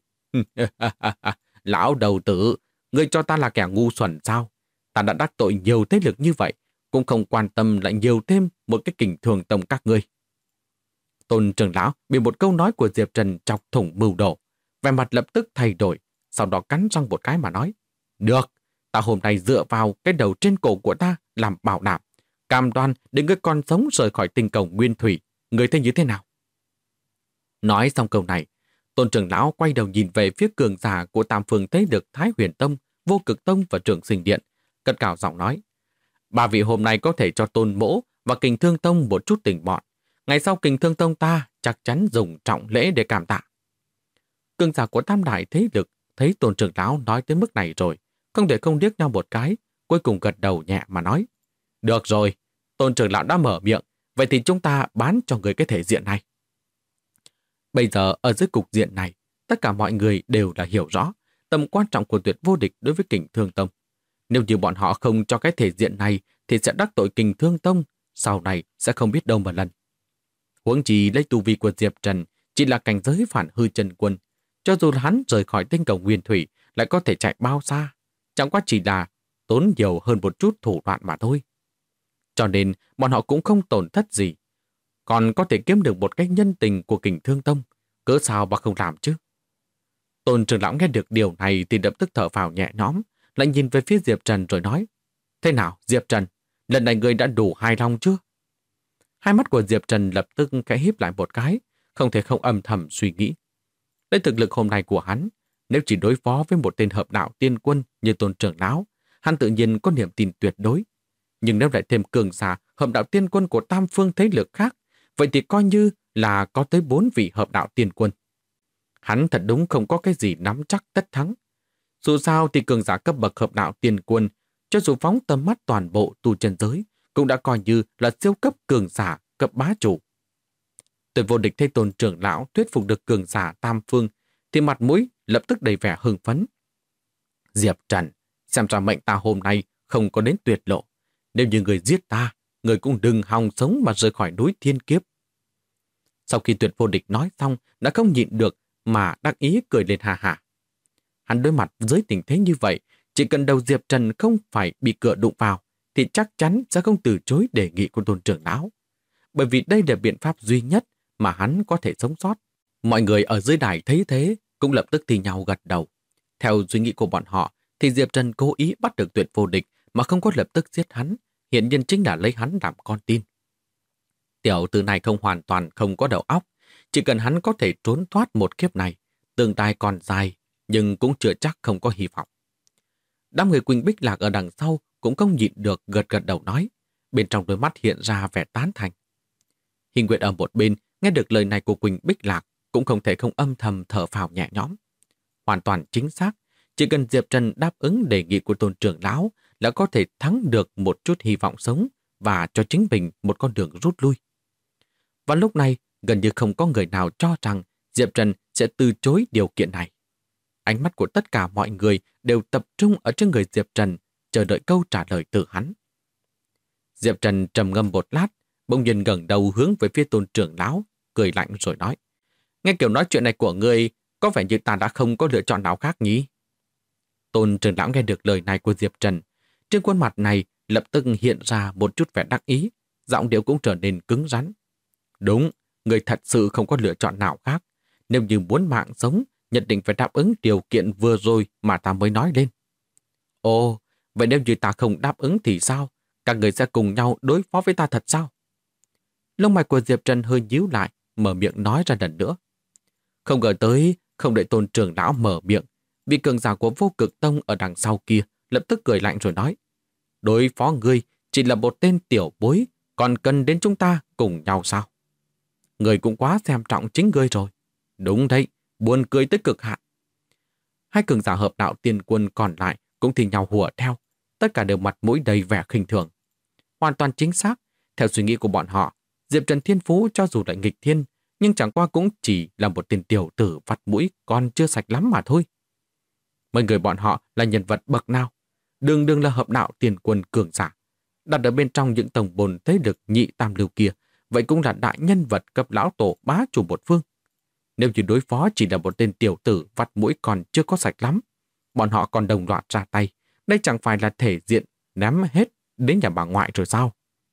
Lão đầu tử, ngươi cho ta là kẻ ngu xuẩn sao? Ta đã đắc tội nhiều thế lực như vậy, cũng không quan tâm lại nhiều thêm một cái Kình Thương Tông các ngươi. Tôn trưởng lão bị một câu nói của Diệp Trần chọc thủng mưu đồ, vẻ mặt lập tức thay đổi, sau đó cắn răng một cái mà nói. Được, ta hôm nay dựa vào cái đầu trên cổ của ta làm bảo đảm, cam đoan để ngươi còn sống rời khỏi tinh cầu nguyên thủy, ngươi thấy như thế nào? Nói xong câu này, Tôn trưởng lão quay đầu nhìn về phía cường giả của tam phương thế lực Thái Huyền Tông, Vô Cực Tông và Trường Sinh Điện, cất cao giọng nói. Ba vị hôm nay có thể cho Tôn mỗ và Kình Thương Tông một chút tình bọn. Ngày sau Kình Thương Tông ta chắc chắn dùng trọng lễ để cảm tạ. Cường giả của tam đại thế lực thấy Tôn trưởng lão nói tới mức này rồi, không để không liếc nhau một cái, cuối cùng gật đầu nhẹ mà nói. Được rồi, Tôn trưởng lão đã mở miệng, vậy thì chúng ta bán cho người cái thể diện này. Bây giờ ở dưới cục diện này, tất cả mọi người đều là hiểu rõ, tầm quan trọng của Tuyệt Vô Địch đối với Kình Thương Tông. Nếu như bọn họ không cho cái thể diện này thì sẽ đắc tội Kình Thương Tông, sau này sẽ không biết đâu mà lần. Huống chi lấy tu vi của Diệp Trần chỉ là cảnh giới phản hư chân quân, cho dù hắn rời khỏi tinh cầu Nguyên Thủy lại có thể chạy bao xa, chẳng qua chỉ là tốn nhiều hơn một chút thủ đoạn mà thôi. Cho nên bọn họ cũng không tổn thất gì, còn có thể kiếm được một cái nhân tình của Kình Thương Tông, cớ sao mà không làm chứ. Tôn trưởng lão nghe được điều này thì lập tức thở phào nhẹ nhõm, lại nhìn về phía Diệp Trần rồi nói: Thế nào Diệp Trần, lần này ngươi đã đủ hài lòng chưa? Hai mắt của Diệp Trần lập tức khẽ híp lại một cái, không thể không âm thầm suy nghĩ. Lấy thực lực hôm nay của hắn, nếu chỉ đối phó với một tên hợp đạo tiên quân như Tôn trưởng lão, hắn tự nhiên có niềm tin tuyệt đối. Nhưng nếu lại thêm cường giả hợp đạo tiên quân của tam phương thế lực khác, vậy thì coi như là có tới 4 vị hợp đạo tiên quân. Hắn thật đúng không có cái gì nắm chắc tất thắng. Dù sao thì cường giả cấp bậc hợp đạo tiên quân, cho dù phóng tầm mắt toàn bộ tu chân giới, cũng đã coi như là siêu cấp cường giả cấp bá chủ. Tuyệt Vô Địch thấy Tôn trưởng lão thuyết phục được cường giả tam phương, thì mặt mũi lập tức đầy vẻ hưng phấn. Diệp Trần, xem ra mệnh ta hôm nay không có đến tuyệt lộ. Nếu như người giết ta, người cũng đừng hòng sống mà rời khỏi núi thiên kiếp. Sau khi Tuyệt Vô Địch nói xong, đã không nhịn được mà đắc ý cười lên hà hà. Hắn đối mặt với tình thế như vậy, chỉ cần đầu Diệp Trần không phải bị cửa đụng vào, thì chắc chắn sẽ không từ chối đề nghị của Tôn trưởng lão. Bởi vì đây là biện pháp duy nhất mà hắn có thể sống sót. Mọi người ở dưới đài thấy thế cũng lập tức thì nhau gật đầu. Theo suy nghĩ của bọn họ, thì Diệp Trần cố ý bắt được Tuyệt Vô Địch mà không có lập tức giết hắn, hiện nhiên chính là lấy hắn làm con tin. Tiểu tử này không hoàn toàn không có đầu óc, chỉ cần hắn có thể trốn thoát một kiếp này, tương lai còn dài, nhưng cũng chưa chắc không có hy vọng. Đám người Quỳnh Bích Lạc ở đằng sau cũng không nhịn được gật gật đầu nói, bên trong đôi mắt hiện ra vẻ tán thành. Hình Nguyệt ở một bên nghe được lời này của Quỳnh Bích Lạc cũng không thể không âm thầm thở phào nhẹ nhõm. Hoàn toàn chính xác, chỉ cần Diệp Trần đáp ứng đề nghị của Tôn trưởng lão là có thể thắng được một chút hy vọng sống và cho chính mình một con đường rút lui. Và lúc này, gần như không có người nào cho rằng Diệp Trần sẽ từ chối điều kiện này. Ánh mắt của tất cả mọi người đều tập trung ở trên người Diệp Trần, chờ đợi câu trả lời từ hắn. Diệp Trần trầm ngâm một lát, bỗng nhiên ngẩng đầu hướng về phía Tôn trưởng lão, cười lạnh rồi nói: Nghe kiểu nói chuyện này của ngươi, có vẻ như ta đã không có lựa chọn nào khác nhỉ? Tôn trưởng lão nghe được lời này của Diệp Trần, trên khuôn mặt này lập tức hiện ra một chút vẻ đắc ý, giọng điệu cũng trở nên cứng rắn. Đúng, người thật sự không có lựa chọn nào khác. Nếu như muốn mạng sống, nhất định phải đáp ứng điều kiện vừa rồi mà ta mới nói lên. Ồ, vậy nếu như ta không đáp ứng thì sao? Các người sẽ cùng nhau đối phó với ta thật sao? Lông mày của Diệp Trần hơi nhíu lại, mở miệng nói ra lần nữa. Không ngờ tới, không đợi Tôn trưởng lão mở miệng, vị cường giả của Vô Cực Tông ở đằng sau kia lập tức cười lạnh rồi nói: Đối phó ngươi chỉ là một tên tiểu bối, còn cần đến chúng ta cùng nhau sao? Ngươi cũng quá xem trọng chính ngươi rồi. Đúng đấy, buồn cười tới cực hạn. Hai cường giả hợp đạo tiên quân còn lại cũng thì nhau hùa theo, tất cả đều mặt mũi đầy vẻ khinh thường. Hoàn toàn chính xác, theo suy nghĩ của bọn họ, Diệp Trần Thiên Phú cho dù lại nghịch thiên, nhưng chẳng qua cũng chỉ là một tên tiểu tử vặt mũi còn chưa sạch lắm mà thôi. Mấy người bọn họ là nhân vật bậc nào? Đường đường là hợp đạo tiền quân cường giả, đặt ở bên trong những tổng bồn thế lực nhị tam lưu kia, vậy cũng là đại nhân vật cấp lão tổ bá chủ một phương. Nếu như đối phó chỉ là một tên tiểu tử vặt mũi còn chưa có sạch lắm, bọn họ còn đồng loạt ra tay, đây chẳng phải là thể diện ném hết đến nhà bà ngoại rồi sao?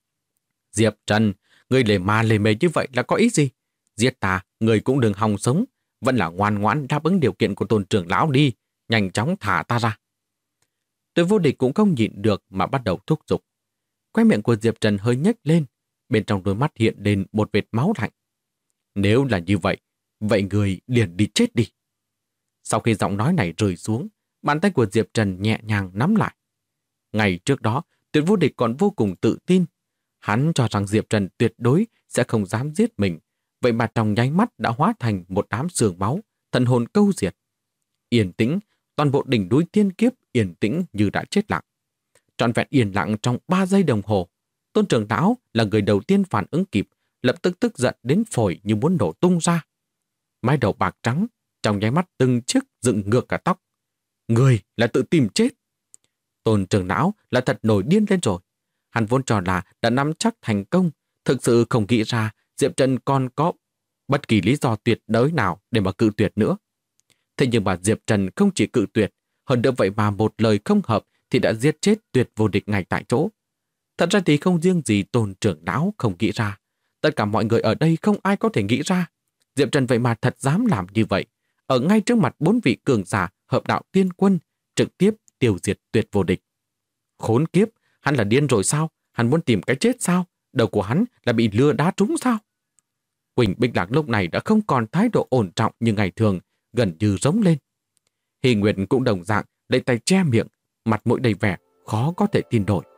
Diệp Trần, người lề ma lề mề như vậy là có ý gì? Giết ta, người cũng đừng hòng sống, vẫn là ngoan ngoãn đáp ứng điều kiện của Tôn trưởng lão đi, nhanh chóng thả ta ra. Tuyệt Vô Địch cũng không nhịn được mà bắt đầu thúc giục. Khóe miệng của Diệp Trần hơi nhếch lên, bên trong đôi mắt hiện lên một vệt máu lạnh. Nếu là như vậy, vậy người liền đi chết đi. Sau khi giọng nói này rơi xuống, bàn tay của Diệp Trần nhẹ nhàng nắm lại. Ngày trước đó, Tuyệt Vô Địch còn vô cùng tự tin. Hắn cho rằng Diệp Trần tuyệt đối sẽ không dám giết mình, vậy mà trong nháy mắt đã hóa thành một đám sương máu, thần hồn câu diệt. Yên tĩnh, toàn bộ đỉnh núi thiên kiếp yên tĩnh như đã chết lặng. Trọn vẹn yên lặng trong 3 giây đồng hồ. Tôn trưởng lão là người đầu tiên phản ứng kịp, lập tức tức giận đến phổi như muốn nổ tung ra. Mái đầu bạc trắng, trong nháy mắt từng chiếc dựng ngược cả tóc. Người là tự tìm chết. Tôn trưởng lão là thật nổi điên lên rồi. Hắn vốn cho là đã nắm chắc thành công, thực sự không nghĩ ra Diệp Trần còn có bất kỳ lý do tuyệt đối nào để mà cự tuyệt nữa. Thế nhưng mà Diệp Trần không chỉ cự tuyệt, hơn nữa vậy mà một lời không hợp thì đã giết chết Tuyệt Vô Địch ngay tại chỗ. Thật ra thì không riêng gì Tôn trưởng lão không nghĩ ra, tất cả mọi người ở đây không ai có thể nghĩ ra. Diệp Trần vậy mà thật dám làm như vậy, ở ngay trước mặt 4 vị cường giả hợp đạo tiên quân, trực tiếp tiêu diệt Tuyệt Vô Địch. Khốn kiếp, hắn là điên rồi sao? Hắn muốn tìm cái chết sao? Đầu của hắn là bị lừa đá trúng sao? Quỳnh Bích Lạc lúc này đã không còn thái độ ổn trọng như ngày thường, gần như rống lên. Hy Nguyệt cũng đồng dạng lấy tay che miệng, mặt mũi đầy vẻ khó có thể tin nổi.